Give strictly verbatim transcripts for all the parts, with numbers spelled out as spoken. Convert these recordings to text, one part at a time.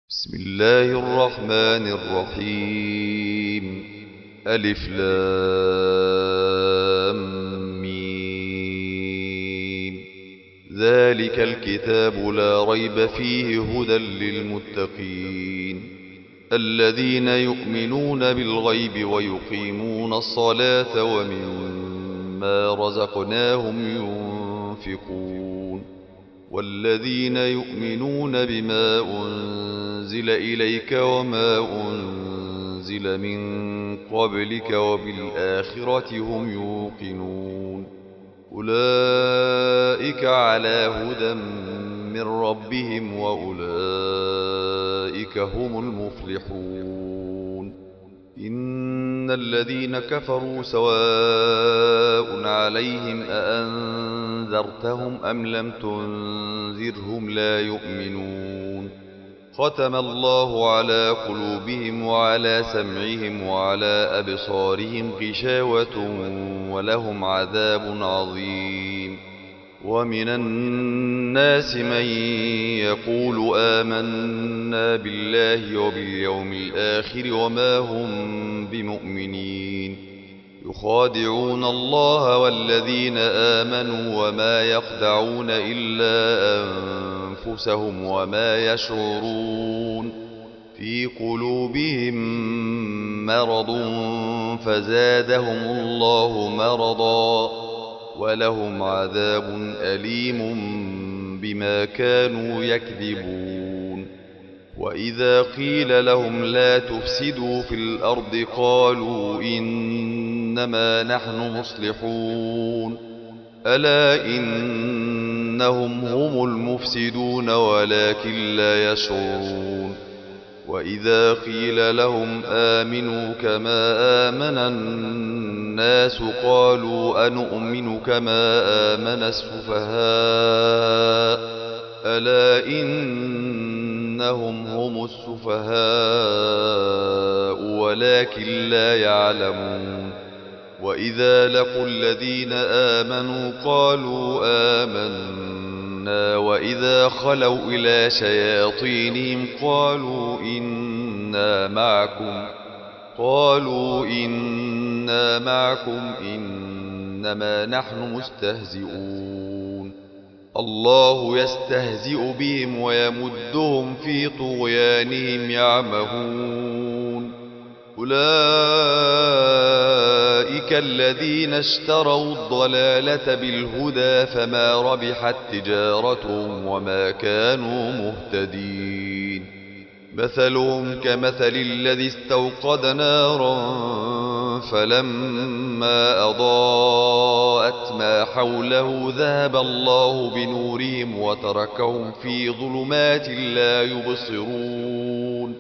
بسم الله الرحمن الرحيم. ألف لام ميم. ذلك الكتاب لا ريب فيه هدى للمتقين الذين يؤمنون بالغيب ويقيمون الصلاة ومما رزقناهم ينفقون والذين يؤمنون بما أنزل إليك وما أنزل من قبلك وبالآخرة هم يوقنون أولئك على هدى من ربهم وأولئك هم المفلحون. إن الذين كفروا سواء عليهم أأنذرتهم أم لم تنذرهم لا يؤمنون. ختم الله على قلوبهم وعلى سمعهم وعلى أبصارهم غشاوة ولهم عذاب عظيم. ومن الناس من يقول آمنا بالله وباليوم الآخر وما هم بمؤمنين يخادعون الله والذين آمنوا وما يخدعون إلا أنفسهم وما يشعرون. في قلوبهم مرض فزادهم الله مرضا ولهم عذاب أليم بما كانوا يكذبون. وإذا قيل لهم لا تفسدوا في الأرض قالوا إنما نحن مصلحون ألا إنهم هم المفسدون ولكن لا يشعرون. وإذا قيل لهم آمنوا كما آمن الناس قالوا أنؤمن كما آمن السفهاء ألا إنهم هم السفهاء ولكن لا يعلمون. وإذا لقوا الذين آمنوا قالوا آمنا وإذا خلوا إلى شياطينهم قالوا إنا معكم قالوا إنا معكم إنما نحن مستهزئون. الله يستهزئ بهم ويمدهم في طغيانهم يعمهون. أولئك الذين اشتروا الضلالة بالهدى فما ربحت تجارتهم وما كانوا مهتدين. مثلهم كمثل الذي استوقد نارا فلما أضاءت ما حوله ذهب الله بنورهم وتركهم في ظلمات لا يبصرون.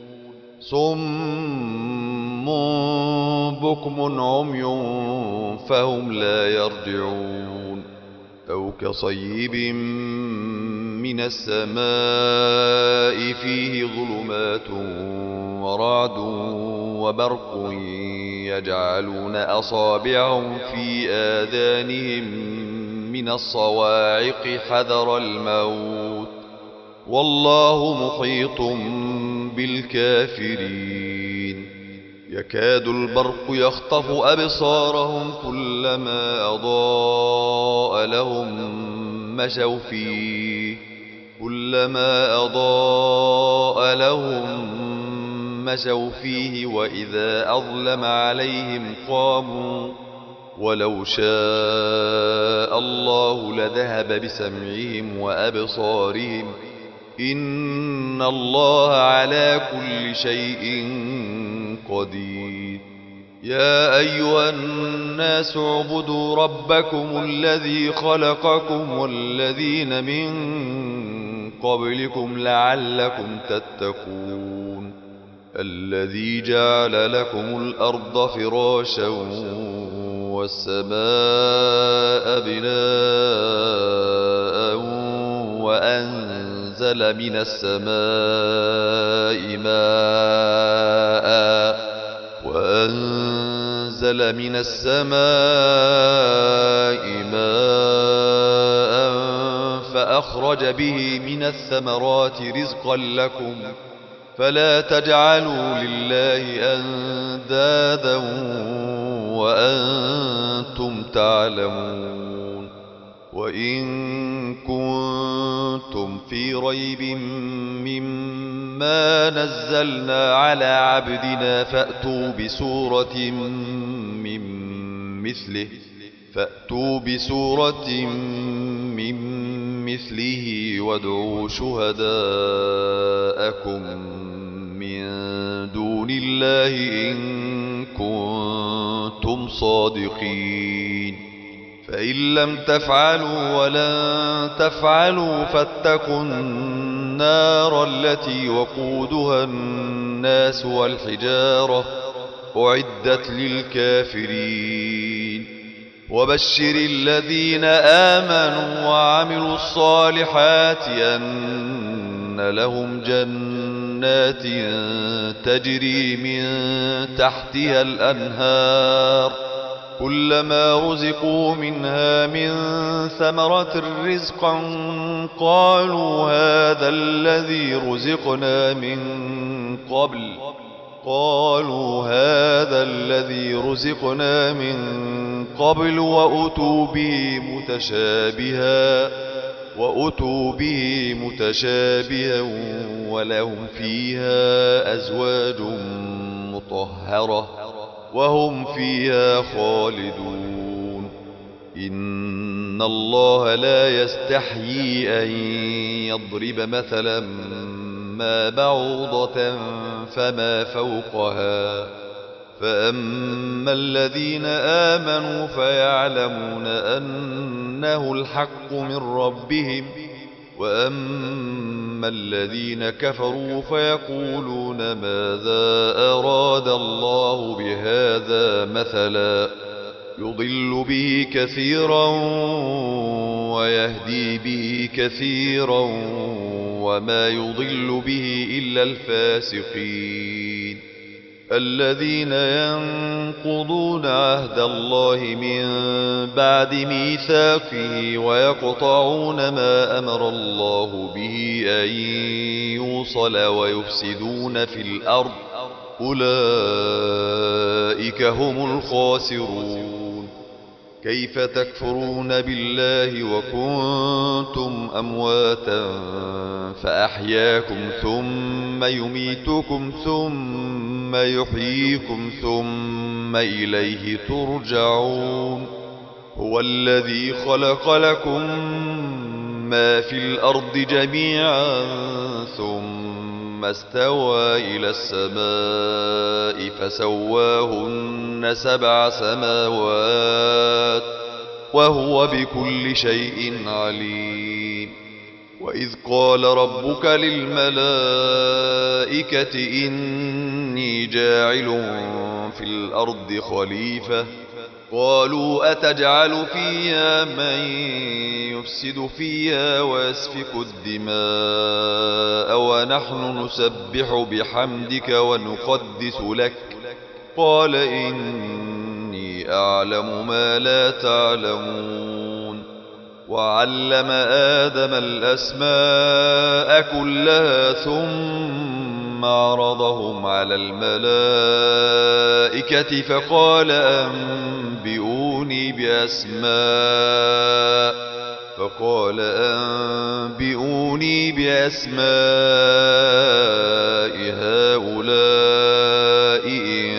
صم بكم عمي فهم لا يرجعون. أو كصيب من السماء فيه ظلمات ورعد وبرق يجعلون أصابعهم في آذانهم من الصواعق حذر الموت والله محيط بالكافرين. يكاد البرق يخطف أبصارهم كلما أضاء لهم مشوا فيه كلما أضاء لهم مشوا فيه وإذا أظلم عليهم قاموا ولو شاء الله لذهب بسمعهم وأبصارهم إن الله على كل شيء قدير. يا أيها الناس اعبدوا ربكم الذي خلقكم والذين من قبلكم لعلكم تتقون. الذي جعل لكم الأرض فراشا والسماء بناء وأنزل من السماء ماء وأنزل من السماء ماء فأخرج به من الثمرات رزقا لكم فلا تجعلوا لله أندادا وأنتم تعلمون. وإن كنتم في ريب مما نزلنا على عبدنا فأتوا بسورة من مثله فأتوا بسورة من مثله وادعوا شهداءكم من دون الله إن كنتم صادقين. فإن لم تفعلوا ولن تفعلوا فاتقوا النار التي وقودها الناس والحجارة أعدت للكافرين. وبشر الذين آمنوا وعملوا الصالحات أن لهم جنات تجري من تحتها الأنهار كلما رزقوا منها من ثمرة رزقا قالوا هذا الذي رزقنا من قبل قالوا هذا الذي رزقنا من قبل وأتوا به متشابها وأتوا به متشابها ولهم فيها أزواج مطهرة وهم فيها خالدون. إن الله لا يستحيي أن يضرب مثلا ما بعوضة فما فوقها فأما الذين آمنوا فيعلمون أنه الحق من ربهم وأما الذين كفروا فيقولون ماذا أراد الله بهذا مثلا يضل به كثيرا ويهدي به كثيرا وما يضل به إلا الفاسقين الذين ينقضون عهد الله من بعد ميثاقه ويقطعون ما أمر الله به أن يوصل ويفسدون في الأرض أولئك هم الخاسرون. كيف تكفرون بالله وكنتم أمواتا فأحياكم ثم يميتكم ثم يحييكم ثم إليه ترجعون. هو الذي خلق لكم ما في الأرض جميعا ثم استوى إلى السماء فسواهن سبع سماوات وهو بكل شيء عليم. وإذ قال ربك للملائكة إني جاعل في الأرض خليفة قالوا أتجعل فيها من يفسد فيها ويسفك الدماء ونحن نسبح بحمدك ونقدس لك قال إني أعلم ما لا تعلمون. وعلم آدم الأسماء كلها ثم عرضهم على الملائكة فقال أنبئوني بأسماء فقال أنبئوني بأسماء هؤلاء إن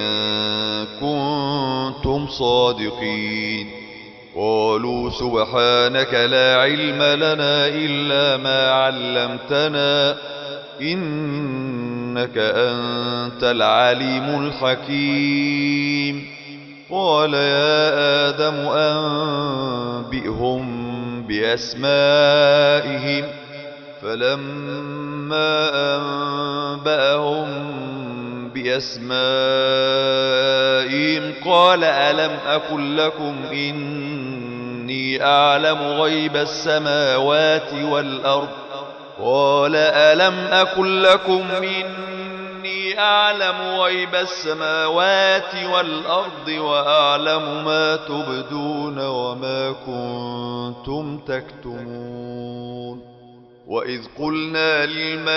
كنتم صادقين. قالوا سبحانك لا علم لنا إلا ما علمتنا إنك أنت العليم الحكيم. قال يا آدم أنبئهم بأسمائهم فلما أنبأهم بأسمائهم قال ألم أقل لكم إني أعلم غيب السماوات والأرض قال ألم أقل لكم إني أعلم غيب السماوات والأرض وأعلم ما تبدون وما كنتم تكتمون. وإذ قلنا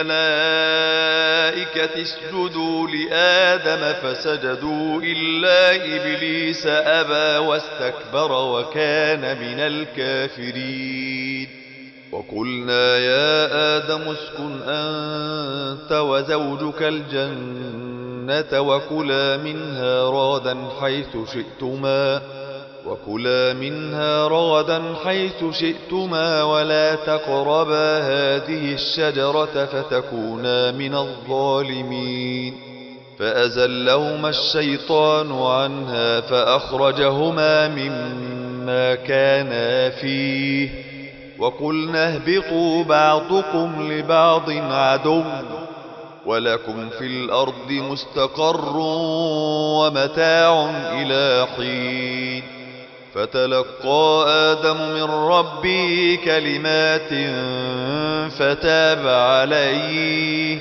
للملائكة اسجدوا لآدم فسجدوا إلا إبليس أبى واستكبر وكان من الكافرين وقلنا يا آدم اسكن أنت وزوجك الجنة وكلا منها رغدا حيث شئتما وكلا منها رغدا حيث شئتما ولا تقربا هذه الشجرة فتكونا من الظالمين فأزلهما الشيطان عنها فأخرجهما مما كانا فيه وقلنا اهبطوا بعضكم لبعض عدو ولكم في الأرض مستقر ومتاع إلى حين فتلقى آدم من ربه كلمات فتاب عليه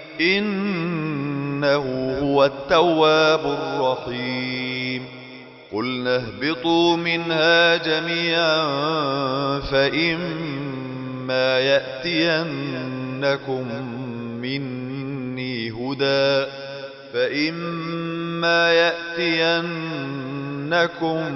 إنه هو التواب الرحيم قلنا اهبطوا منها جميعا فإما يأتينكم مني هدى فإما يأتينكم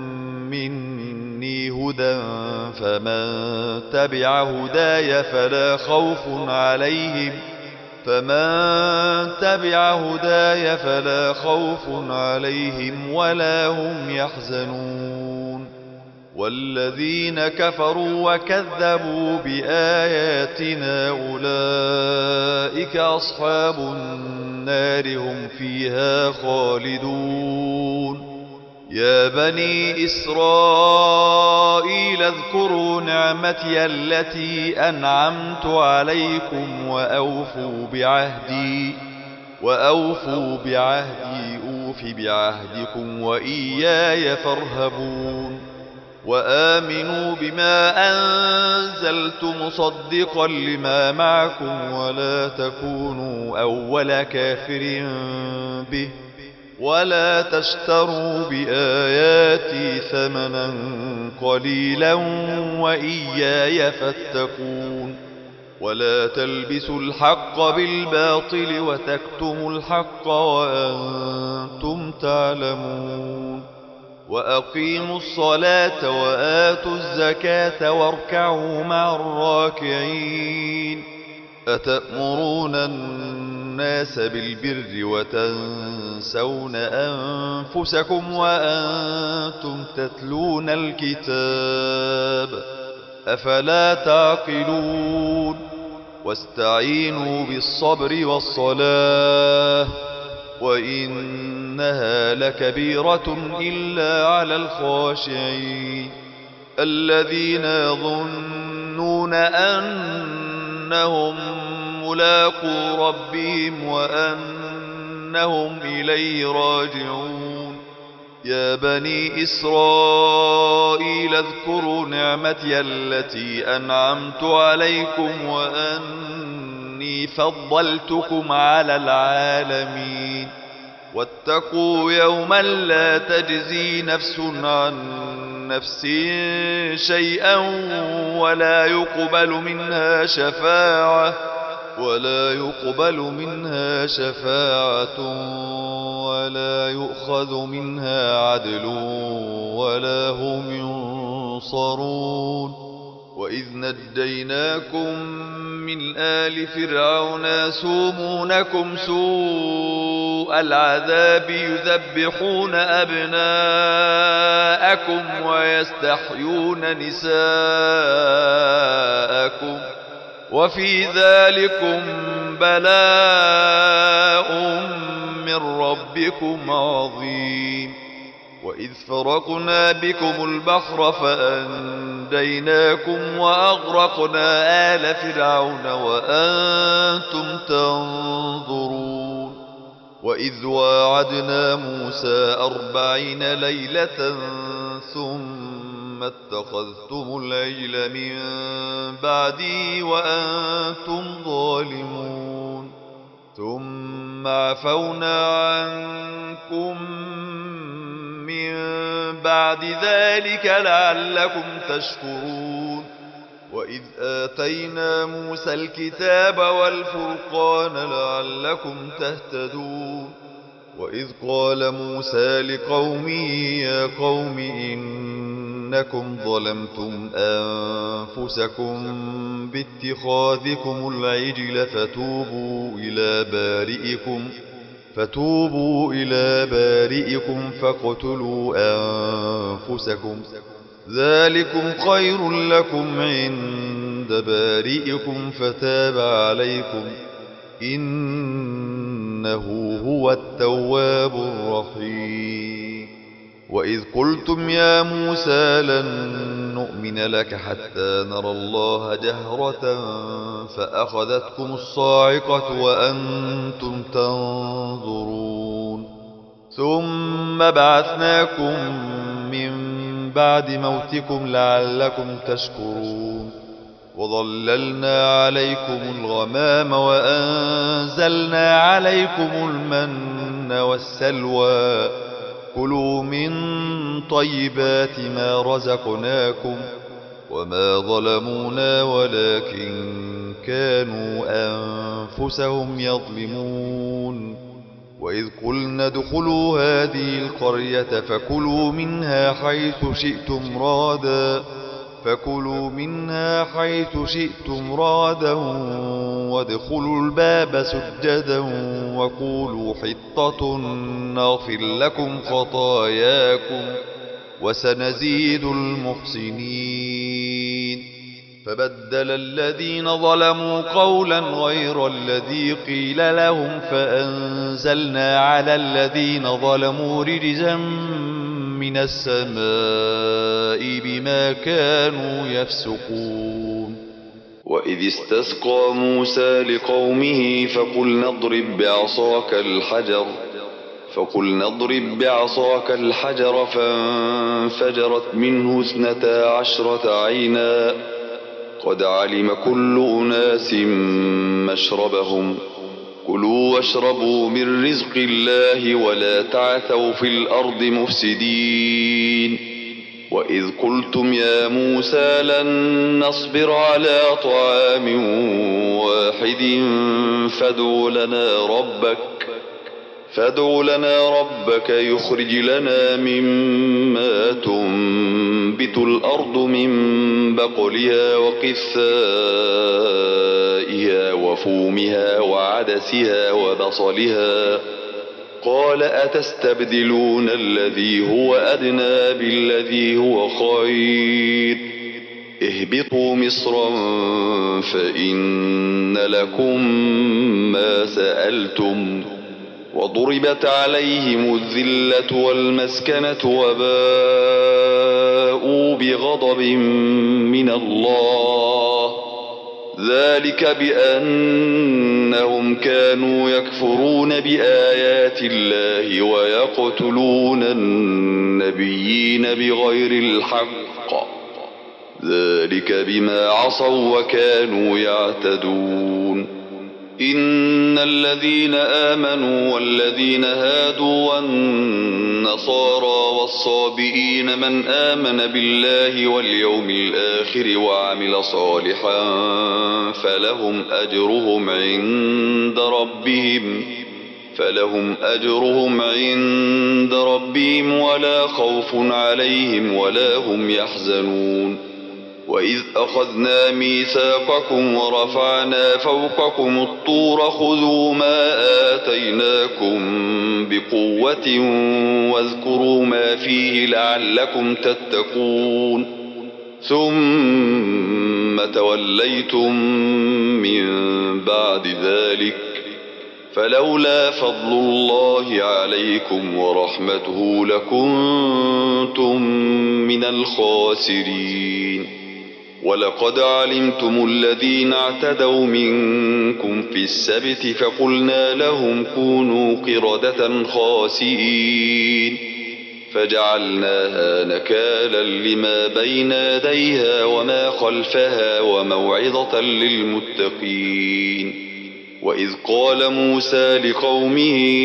مني هدى فمن تبع هداي فلا خوف عليهم فمن تبع هداي فلا خوف عليهم ولا هم يحزنون والذين كفروا وكذبوا بآياتنا أولئك أصحاب النار هم فيها خالدون يا بني إسرائيل اذكروا نعمتي التي أنعمت عليكم وأوفوا بعهدي وأوفوا بعهدي أوف بعهدكم وإياي فارهبون وآمنوا بما أنزلت مصدقا لما معكم ولا تكونوا أول كافر به ولا تشتروا بآياتي ثمنا قليلا وإياي فاتقون ولا تلبسوا الحق بالباطل وتكتموا الحق وأنتم تعلمون وأقيموا الصلاة وآتوا الزكاة واركعوا مع الراكعين أتأمرون الناس بالبر وتنسون أنفسكم وأنتم تتلون الكتاب أفلا تعقلون واستعينوا بالصبر والصلاة وإنها لكبيرة إلا على الخاشعين الذين يظنون أنهم ملاقو ربهم وأنهم إليه راجعون يا بني إسرائيل اذكروا نعمتي التي أنعمت عليكم وأني فضلتكم على العالمين واتقوا يوما لا تجزي نفس عن نفس شيئا ولا يقبل منها شفاعة ولا يقبل منها شفاعة ولا يؤخذ منها عدل ولا هم ينصرون وإذ نجيناكم من آل فرعون يسومونكم سوء العذاب يذبحون أبناءكم ويستحيون نساءكم وفي ذلكم بلاء من ربكم عظيم وإذ فرقنا بكم البحر فأنجيناكم وأغرقنا آل فرعون وأنتم تنظرون وإذ واعدنا موسى أربعين ليلة ثم اتخذتم العجل من بعدي وأنتم ظالمون ثم عفونا عنكم من بعد ذلك لعلكم تشكرون وإذ آتينا موسى الكتاب والفرقان لعلكم تهتدون وإذ قال موسى لقومه يا قوم إنكم ظلمتم أنفسكم باتخاذكم العجل فتوبوا إلى بارئكم فتوبوا إلى بارئكم فاقتلوا أنفسكم ذلكم خير لكم عند بارئكم فتاب عليكم إنه هو التواب الرحيم وإذ قلتم يا موسى لن نؤمن لك حتى نرى الله جهرة فأخذتكم الصاعقة وأنتم تنظرون ثم بعثناكم من بعد موتكم لعلكم تشكرون وظللنا عليكم الغمام وأنزلنا عليكم المن والسلوى كلوا من طيبات ما رزقناكم وما ظلمونا ولكن كانوا أنفسهم يظلمون وإذ قلنا ادخلوا هذه القرية فكلوا منها حيث شئتم رادا فكلوا منها حيث شئتم رادا وادخلوا الباب سجدا وقولوا حطة نغفر لكم خطاياكم وسنزيد المحسنين فبدل الذين ظلموا قولا غير الذي قيل لهم فأنزلنا على الذين ظلموا رجزا من السماء بما كانوا يفسقون وإذ استسقى موسى لقومه فقلنا اضرب بعصاك الحجر فقلنا اضرب بعصاك الحجر فانفجرت منه اثنتا عشرة عينا قد علم كل أناس مشربهم كلوا واشربوا من رزق الله ولا تعثوا في الأرض مفسدين وإذ قلتم يا موسى لن نصبر على طعام واحد فادع لنا ربك فادع لنا ربك يخرج لنا مما تنبت الأرض من بقلها وقثائها وفومها وعدسها وبصلها قال أتستبدلون الذي هو أدنى بالذي هو خير اهبطوا مصرا فإن لكم ما سألتم وضربت عليهم الذلة والمسكنة وباءوا بغضب من الله ذلك بأنهم كانوا يكفرون بآيات الله ويقتلون النبيين بغير الحق ذلك بما عصوا وكانوا يعتدون إن الذين آمنوا والذين هادوا والنصارى والصابئين من آمن بالله واليوم الآخر وعمل صالحا فلهم أجرهم عند ربهم فلهم أجرهم عند ربهم ولا خوف عليهم ولا هم يحزنون وإذ أخذنا ميثاقكم ورفعنا فوقكم الطور خذوا ما آتيناكم بقوة واذكروا ما فيه لعلكم تتقون ثم توليتم من بعد ذلك فلولا فضل الله عليكم ورحمته لكنتم من الخاسرين ولقد علمتم الذين اعتدوا منكم في السبت فقلنا لهم كونوا قردة خاسئين فجعلناها نكالا لما بين يديها وما خلفها وموعظة للمتقين وإذ قال موسى لقومه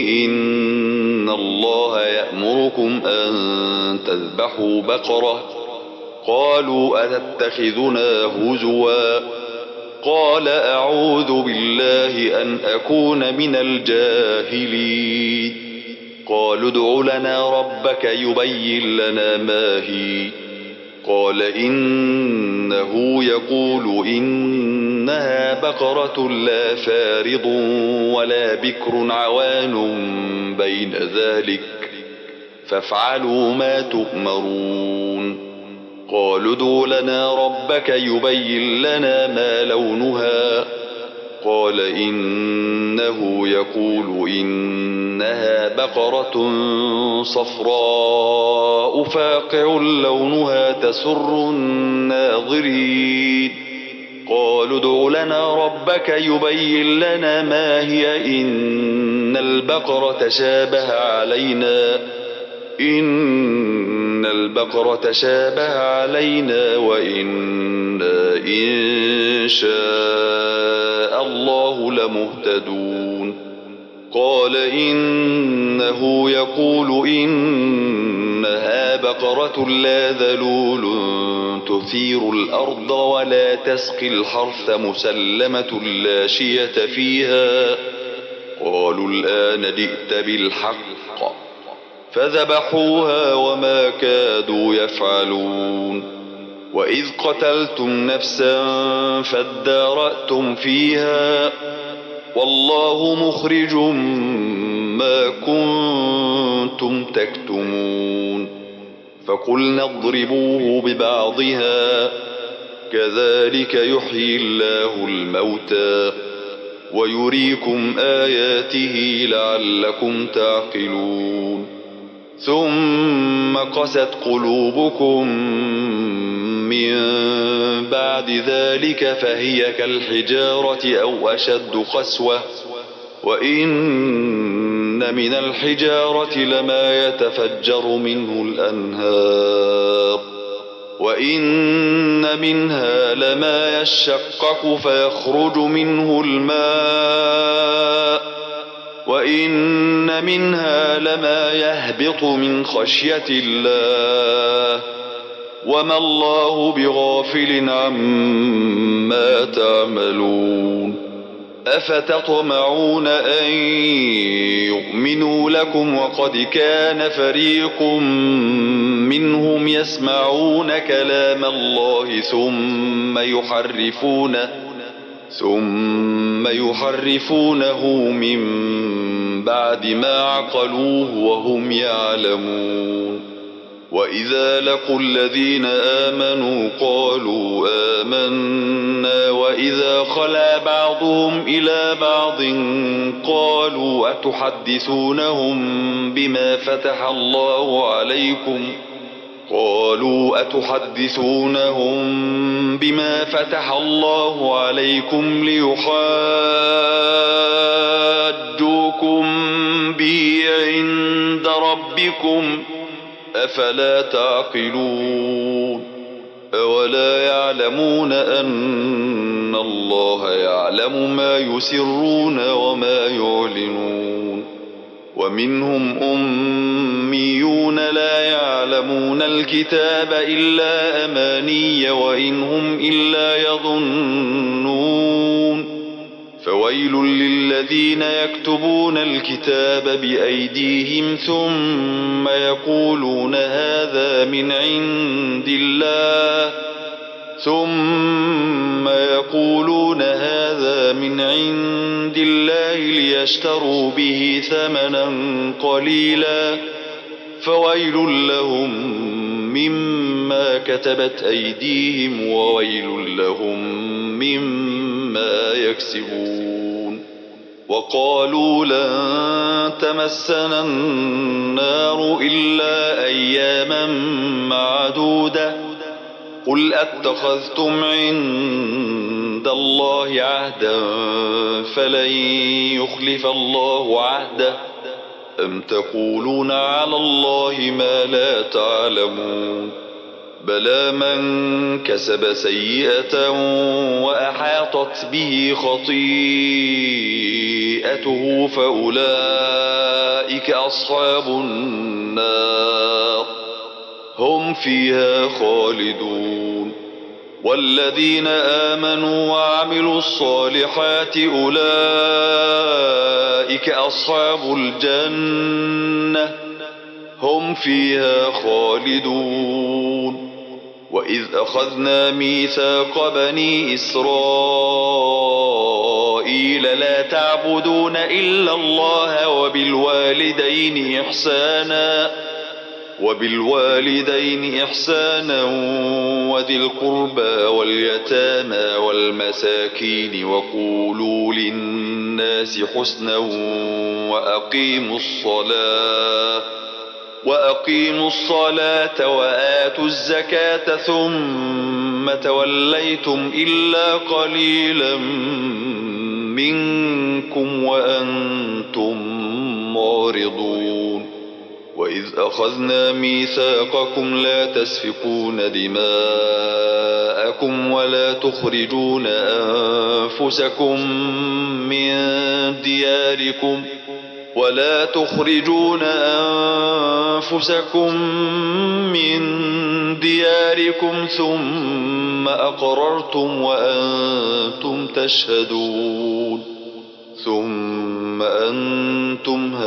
إن الله يأمركم أن تذبحوا بقرة قالوا أتتخذنا هزوا قال أعوذ بالله أن أكون من الجاهلين قالوا ادع لنا ربك يبين لنا ما هي قال إنه يقول إنها بقرة لا فارض ولا بكر عوان بين ذلك فافعلوا ما تؤمرون قالوا ادع لنا ربك يبين لنا ما لونها قال إنه يقول إنها بقرة صفراء فاقع لونها تسر الناظرين قالوا ادع لنا ربك يبين لنا ما هي إن البقرة شابه علينا إن البقرة شابه علينا وإنا إن شاء الله لمهتدون قال إنه يقول إنها بقرة لا ذلول تثير الأرض ولا تسقي الحرث مسلمة لا شية فيها قالوا الآن جئت بالحق فذبحوها وما كادوا يفعلون وإذ قتلتم نفسا فادارأتم فيها والله مخرج ما كنتم تكتمون فقلنا اضربوه ببعضها كذلك يحيي الله الموتى ويريكم آياته لعلكم تعقلون ثم قست قلوبكم من بعد ذلك فهي كالحجارة أو أشد قسوة وإن من الحجارة لما يتفجر منه الأنهار وإن منها لما يشقق فيخرج منه الماء وإن منها لما يهبط من خشية الله وما الله بغافل عما تعملون أفتطمعون أن يؤمنوا لكم وقد كان فريق منهم يسمعون كلام الله ثم يحرفونه ثم يحرفونه من بعد ما عقلوه وهم يعلمون وإذا لقوا الذين آمنوا قالوا آمنا وإذا خلا بعضهم إلى بعض قالوا أتحدثونهم بما فتح الله عليكم قالوا أتحدثونهم بما فتح الله عليكم ليحاجوكم به عند ربكم أفلا تعقلون أولا يعلمون أن الله يعلم ما يسرون وما يعلنون ومنهم أميون لا يعلمون الكتاب إلا أماني وإن هم إلا يظنون فويل للذين يكتبون الكتاب بأيديهم ثم يقولون هذا من عند الله ثم يقولون هذا من عند الله ليشتروا به ثمنا قليلا فويل لهم مما كتبت أيديهم وويل لهم مما يكسبون وقالوا لن تمسنا النار إلا أياما معدودة قل أتخذتم عند الله عهدا فلن يخلف الله عهده أم تقولون على الله ما لا تعلمون بلى من كسب سيئة وأحاطت به خطيئته فأولئك أصحاب النار هم فيها خالدون والذين آمنوا وعملوا الصالحات أولئك أصحاب الجنة هم فيها خالدون وإذ أخذنا ميثاق بني إسرائيل لا تعبدون إلا الله وبالوالدين إحسانا وبالوالدين إحسانا وذي القربى واليتامى والمساكين وقولوا للناس حسنا وأقيموا الصلاة وأقيموا الصلاة وآتوا الزكاة ثم توليتم إلا قليلا منكم وأنتم معرضون وإذ أخذنا ميثاقكم لا تسفكون دماءكم ولا تخرجون أنفسكم من دياركم ولا تخرجون أنفسكم من دياركم ثم أقررتم وأنتم تشهدون ثم أنتم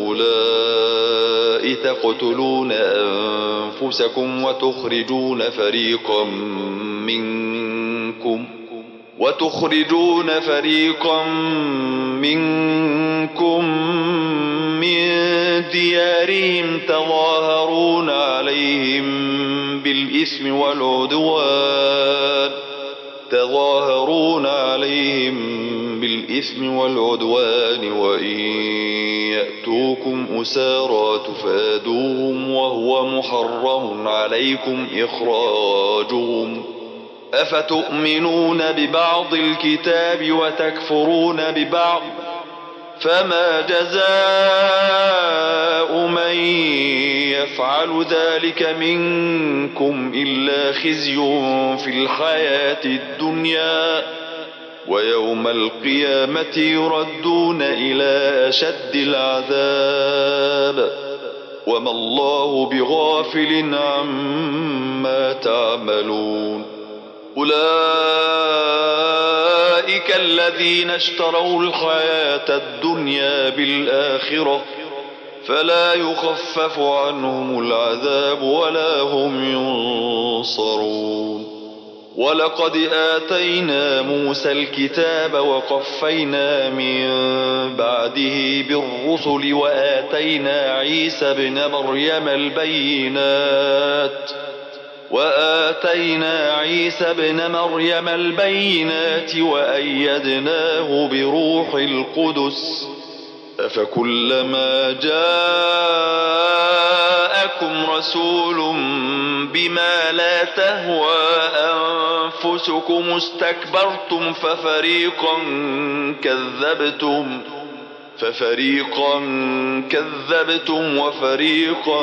هؤلاء تقتلون أنفسكم وتخرجون فريقا منكم وتخرجون فريقا منكم من ديارهم تظاهرون عليهم بالإثم والعدوان تظاهرون عليهم بالإثم والعدوان وإن يأتوكم أسارى تفادوهم وهو محرم عليكم إخراجهم أفتؤمنون ببعض الكتاب وتكفرون ببعض فما جزاء من يفعل ذلك منكم إلا خزي في الحياة الدنيا ويوم القيامة يردون إلى أشد العذاب وما الله بغافل عما تعملون أولئك الذين اشتروا الحياة الدنيا بالآخرة فلا يخفف عنهم العذاب ولا هم ينصرون ولقد آتينا موسى الكتاب وقفينا من بعده بالرسل وآتينا عيسى ابن مريم البينات وآتينا عيسى ابن مريم البينات وأيدناه بروح القدس أفكلما جاءكم رسول بما لا تهوى أنفسكم استكبرتم ففريقا كذبتم ففريقا كذبتم وفريقا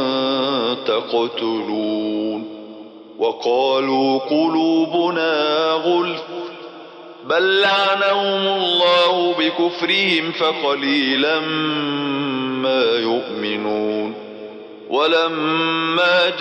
تقتلون وقالوا قلوبنا غلف بل لعنهم الله بكفرهم فقليلا ما يؤمنون ولما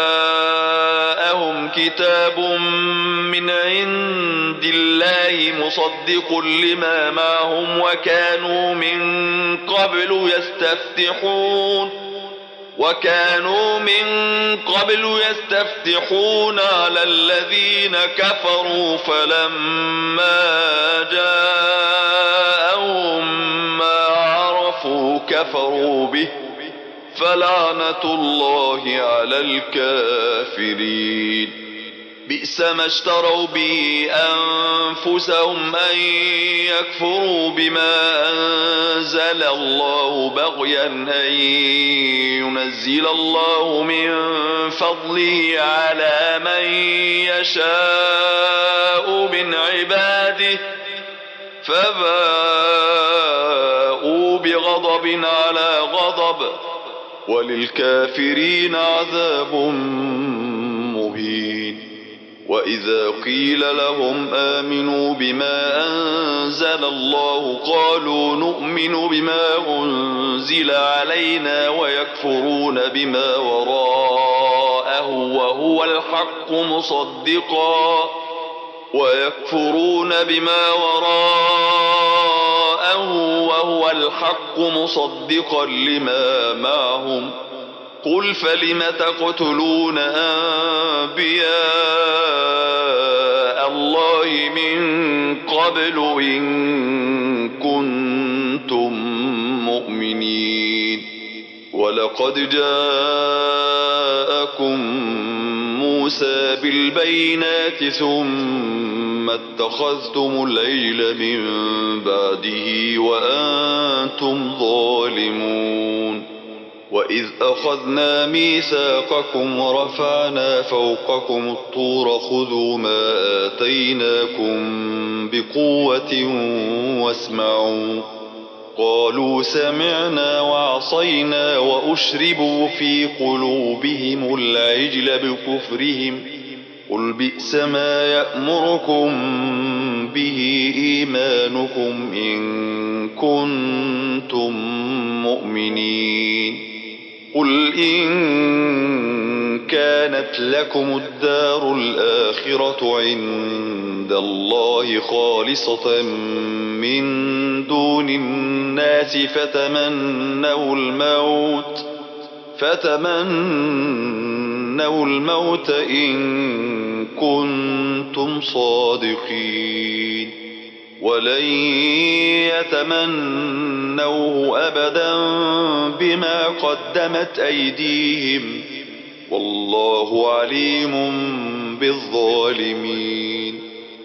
جاءهم كتاب من عند الله مصدق لما معهم وكانوا من قبل يستفتحون وكانوا من قبل يستفتحون على الذين كفروا فلما جاءهم ما عرفوا كفروا به فلعنة الله على الكافرين بئس ما اشتروا به أنفسهم أن يكفروا بما أنزل الله بغيا أن ينزل الله من فضله على من يشاء من عباده فباءوا بغضب على غضب وللكافرين عذاب مهين وإذا قيل لهم آمنوا بما أنزل الله قالوا نؤمن بما أنزل علينا ويكفرون بما وراءه وراءه وهو الحق مصدقا ويكفرون بما وراءه وهو الحق مصدقا لما معهم قل فلم تقتلون أنبياء الله من قبل إن كنتم مؤمنين ولقد جاءكم موسى بالبينات ثم اتخذتم العجل من بعده وأنتم ظالمون وإذ أخذنا ميثاقكم ورفعنا فوقكم الطور خذوا ما آتيناكم بقوة واسمعوا قالوا سمعنا وعصينا وأشربوا في قلوبهم العجل بكفرهم قل بئس ما يأمركم به إيمانكم إن كنتم مؤمنين قل إن كانت لكم الدار الآخرة عند الله خالصة من دون الناس فتمنوا الموت فتمنوا الموت إن كنتم صادقين ولن يتمنوه أبدا بما قدمت أيديهم والله عليم بالظالمين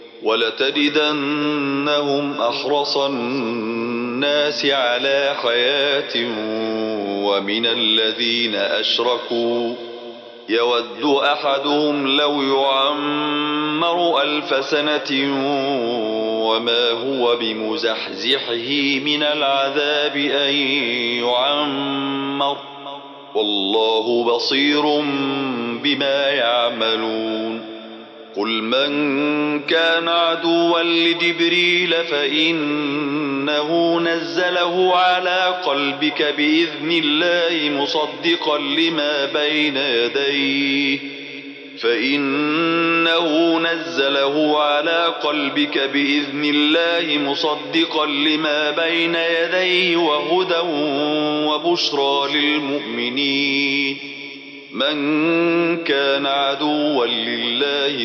ولتجدنهم أحرص الناس على حياة ومن الذين أشركوا يود أحدهم لو يعمر ألف سنة وما هو بمزحزحه من العذاب أن يعمر والله بصير بما يعملون قل من كان عدوا لجبريل فإنه نزله على قلبك بإذن الله مصدقا لما بين يديه فإنه نزله على قلبك بإذن الله مصدقا لما بين يديه وهدى وبشرى للمؤمنين من كان عدوا لله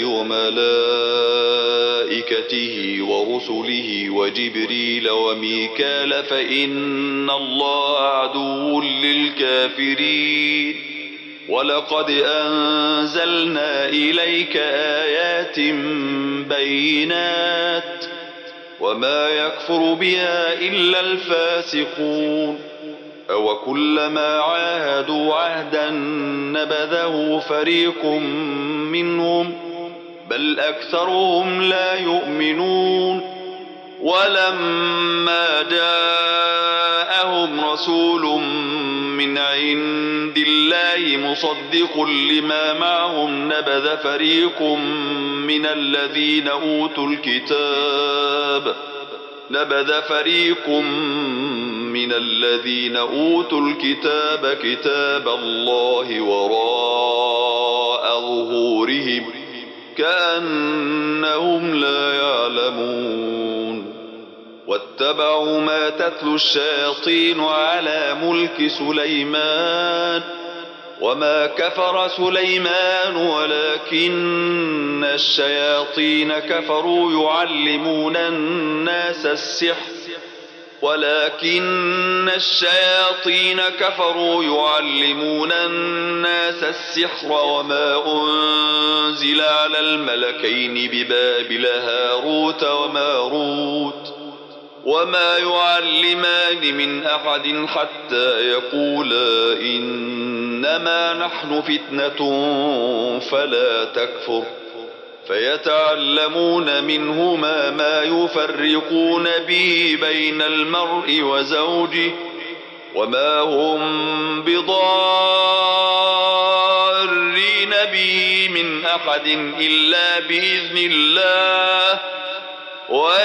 وملائكته ورسله وجبريل وميكال فإن الله عدو للكافرين ولقد أنزلنا إليك آيات بينات وما يكفر بها إلا الفاسقون أوكلما عاهدوا عهدا نبذه فريق منهم بل أكثرهم لا يؤمنون ولما جاءهم رسول من عند الله مصدق لما معهم نبذ فريق من الذين أوتوا الكتاب نبذ فريق من الذين أوتوا الكتاب كتاب الله وراء ظهورهم كأنهم لا يعلمون واتبعوا ما تتلو الشياطين على ملك سليمان وما كفر سليمان ولكن الشياطين كفروا يعلمون الناس السحر ولكن الشياطين كفروا يعلمون الناس السحر وما أنزل على الملكين ببابل هاروت وماروت وما يعلمان من أحد حتى يقولا إنما نحن فتنة فلا تكفر فيتعلمون منهما ما يفرقون به بين المرء وزوجه وما هم بضارين به من أحد إلا بإذن الله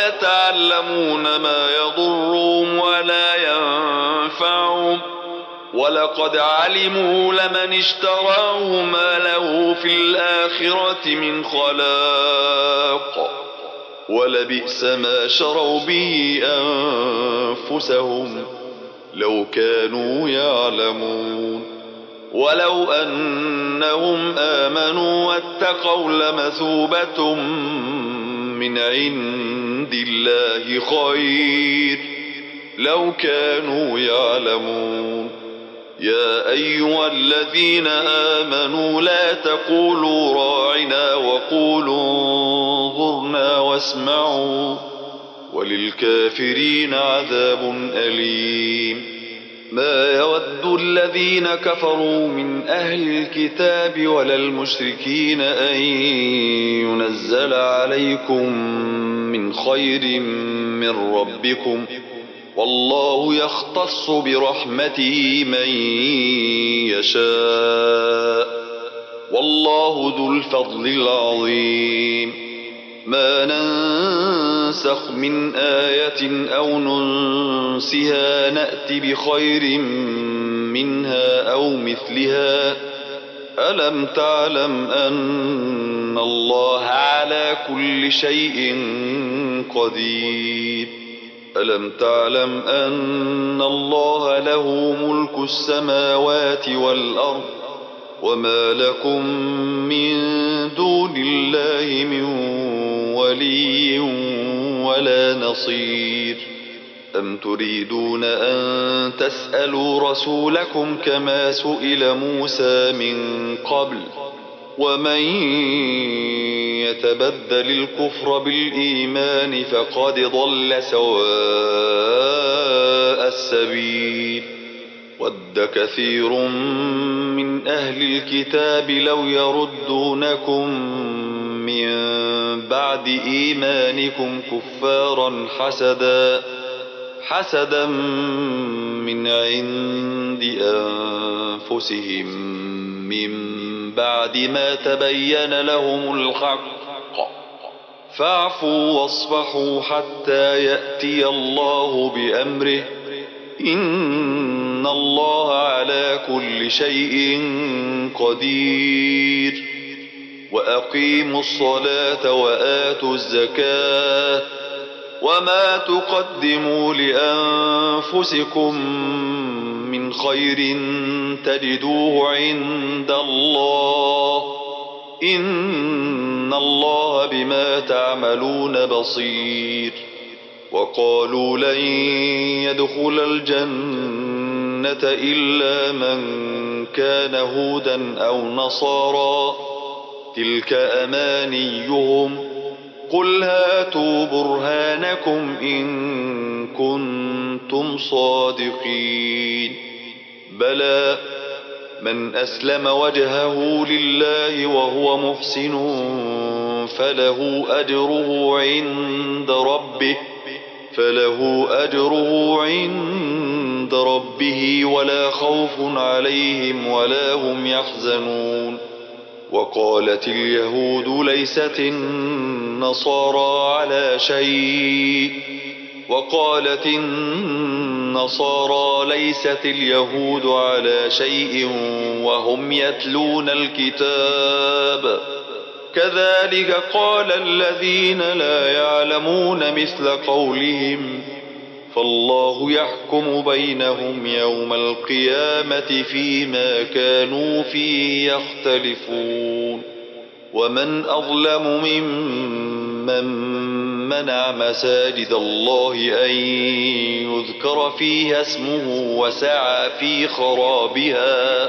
ويتعلمون ما يضرهم ولا ينفعهم ولقد علموا لمن اشتراه ما له في الآخرة من خلاق ولبئس ما شروا به أنفسهم لو كانوا يعلمون ولو أنهم آمنوا واتقوا لمثوبة من عند الله خير لو كانوا يعلمون يا أيها الذين آمنوا لا تقولوا راعنا وقولوا انظرنا واسمعوا وللكافرين عذاب أليم ما يود الذين كفروا من أهل الكتاب ولا المشركين أن ينزل عليكم من خير من ربكم والله يختص برحمته من يشاء والله ذو الفضل العظيم ما ننسخ من آية أو ننسها نأت بخير منها أو مثلها ألم تعلم أن الله على كل شيء قدير ألم تعلم أن الله له ملك السماوات والأرض وما لكم من دون الله من ولي ولا نصير أم تريدون أن تسألوا رسولكم كما سئل موسى من قبل ومن يتبدل الكفر بالإيمان فقد ضل سواء السبيل ود كثير من أهل الكتاب لو يردونكم من بعد إيمانكم كفارا حسدا حسدا من عند أنفسهم من بعد ما تبين لهم الحق فاعفوا واصفحوا حتى يأتي الله بأمره إن الله على كل شيء قدير وأقيموا الصلاة وآتوا الزكاة وما تقدموا لأنفسكم من خير تجدوه عند الله إن الله بما تعملون بصير وقالوا لن يدخل الجنة إلا من كان هودا أو نصارى تلك أمانيهم قل هاتوا برهانكم إن كنتم صادقين بلى من أسلم وجهه لله وهو محسن فله أجره عند ربه فله أجره عند ربه ولا خوف عليهم ولا هم يحزنون وقالت اليهود ليست النصارى على شيء وقالت النصارى ليست اليهود على شيء وهم يتلون الكتاب كذلك قال الذين لا يعلمون مثل قولهم فالله يحكم بينهم يوم القيامة فيما كانوا فيه يختلفون ومن أظلم ممن منع مساجد الله أن يذكر فيها اسمه وسعى في خرابها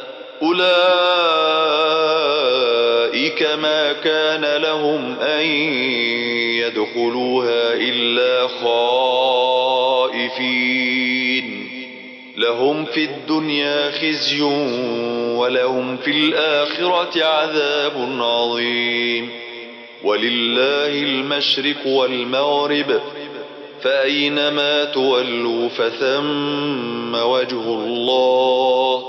أولئك ما كان لهم أن يدخلوها إلا خائفين لهم في الدنيا خزي ولهم في الآخرة عذاب عظيم ولله المشرق والمغرب فأينما تولوا فثم وجه الله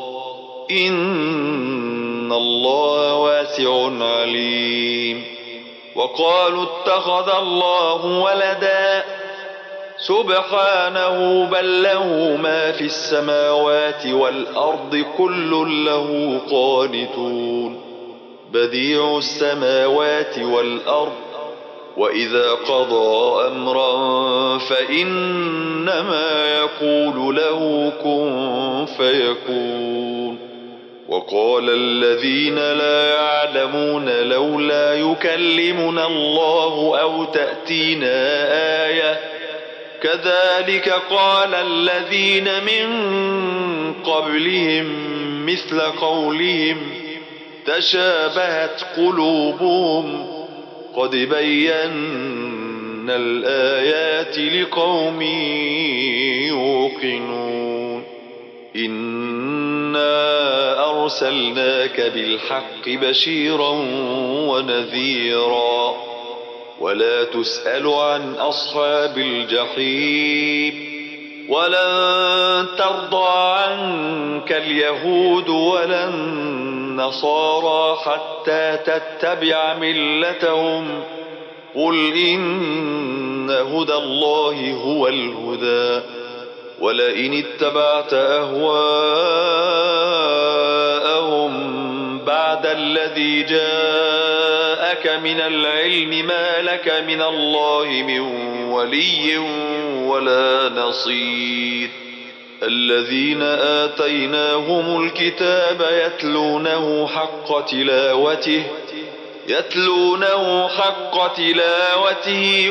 إن الله واسع عليم وقالوا اتخذ الله ولدا سبحانه بل له ما في السماوات والأرض كل له قانتون بديع السماوات والأرض وإذا قضى أمرا فإنما يقول له كن فيكون وقال الذين لا يعلمون لولا يكلمنا الله أو تأتينا آية كذلك قال الذين من قبلهم مثل قولهم تشابهت قلوبهم قد بينا الآيات لقوم يوقنون إنا أرسلناك بالحق بشيرا ونذيرا ولا تسأل عن أصحاب الجحيم ولن ترضى عنك اليهود ولا النصارى حتى تتبع ملتهم قل إن هدى الله هو الهدى ولئن اتبعت أهواءهم بعد الذي جاءك من العلم ما لك من الله من ولي ولا نصير الذين آتيناهم الكتاب يتلونه حق تلاوته يتلونه حق تلاوته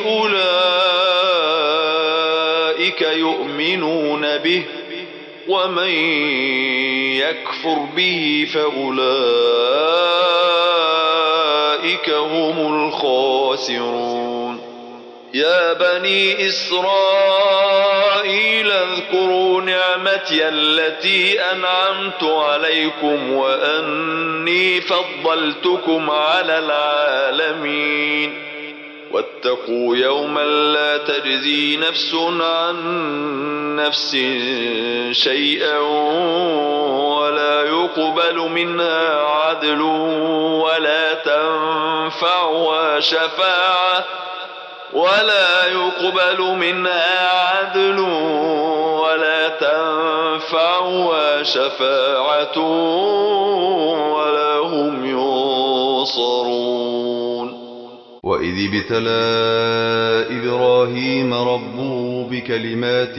أولئك يؤمنون به ومن يكفر به فأولئك هم الخاسرون يا بني إسرائيل اذكروا نعمتي التي أنعمت عليكم وأني فضلتكم على العالمين واتقوا يوما لا تجزي نفس عن نفس شيئا ولا يقبل منها عدل ولا تنفعها شفاعة ولا يقبل منها عدل ولا تنفعها شفاعة ولا هم ينصرون وإذ ابتلى إبراهيم ربه بكلمات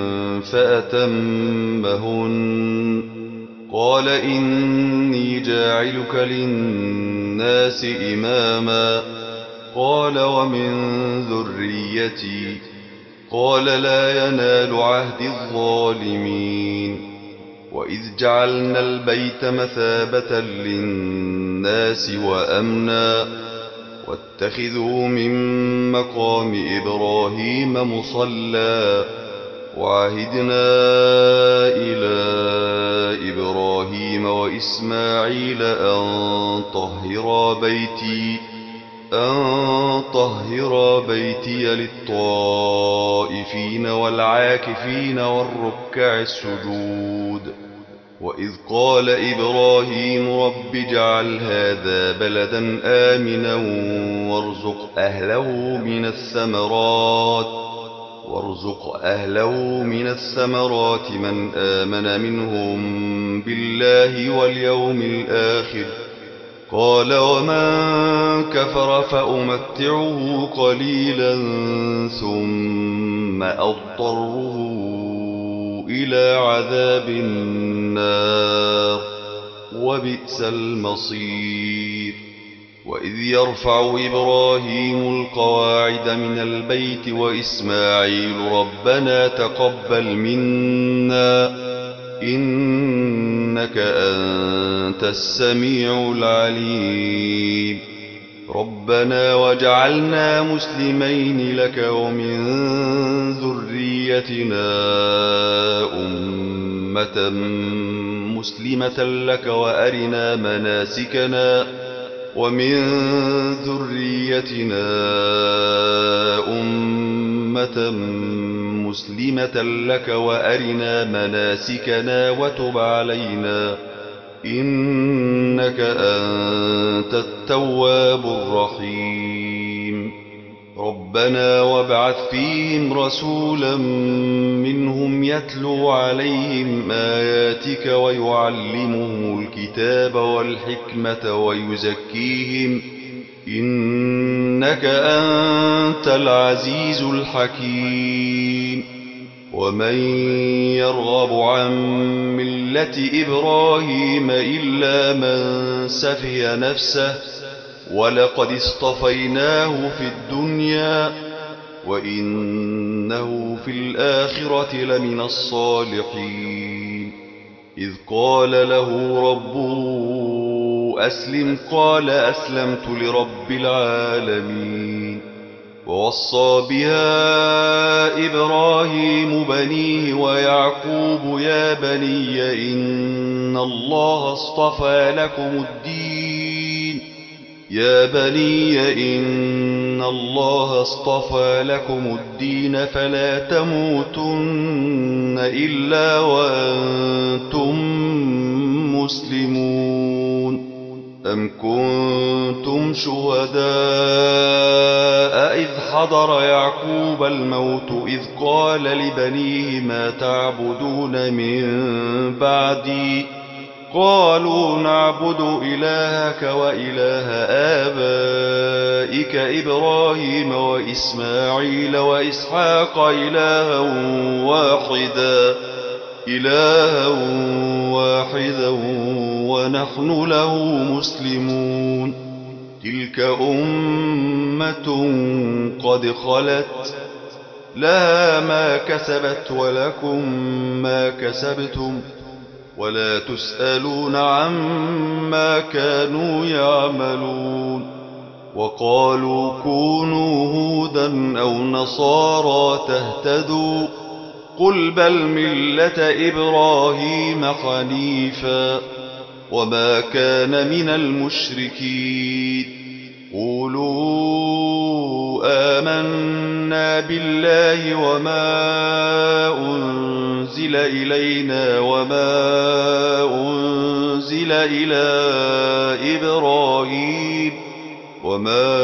فأتمهن قال إني جاعلك للناس إماما قال ومن ذريتي قال لا ينال عهد الظالمين وإذ جعلنا البيت مثابة للناس وأمنا واتخذوا من مقام إبراهيم مصلى وعهدنا إلى إبراهيم وإسماعيل أن طهرا بيتي أن طهر بيتي للطائفين والعاكفين والركع السجود وإذ قال إبراهيم رب اجعل هذا بلدا آمنا وارزق أهله من الثمرات وارزق أهله من الثمرات من آمن منهم بالله واليوم الآخر قال ومن كفر فأمتعه قليلا ثم أضطره إلى عذاب النار وبئس المصير وإذ يرفع إبراهيم القواعد من البيت وإسماعيل ربنا تقبل منا إنك أنت السميع العليم ربنا واجعلنا مسلمين لك ومن ذريتنا أمة مسلمة لك وأرنا مناسكنا ومن ذريتنا أمة مسلمة لك وأرنا مناسكنا وتب علينا إنك أنت التواب الرحيم ربنا وابعث فيهم رسولا منهم يتلو عليهم آياتك ويعلمهم الكتاب والحكمة ويزكيهم إنك أنت العزيز الحكيم ومن يرغب عن ملة إبراهيم إلا من سفه نفسه ولقد اصطفيناه في الدنيا وإنه في الآخرة لمن الصالحين إذ قال له ربه أسلم قال أسلمت لرب العالمين ووصى بها إبراهيم بنيه ويعقوب يا بني إن الله اصطفى لكم الدين يا بني إن الله اصطفى لكم الدين فلا تموتن إلا وأنتم مسلمون أم كنتم شهداء إذ حضر يعقوب الموت إذ قال لبنيه ما تعبدون من بعدي قالوا نعبد إلهك وإله آبائك إبراهيم وإسماعيل وإسحاق إلها واحدا إلها واحدا ونحن له مسلمون تلك أمة قد خلت لها ما كسبت ولكم ما كسبتم ولا تسألون عما كانوا يعملون وقالوا كونوا هودا أو نصارى تهتدوا قل بل ملة إبراهيم حنيفا وما كان من المشركين قولوا آمنا بالله وما أنزل إلينا وما أنزل إلى إبراهيم وما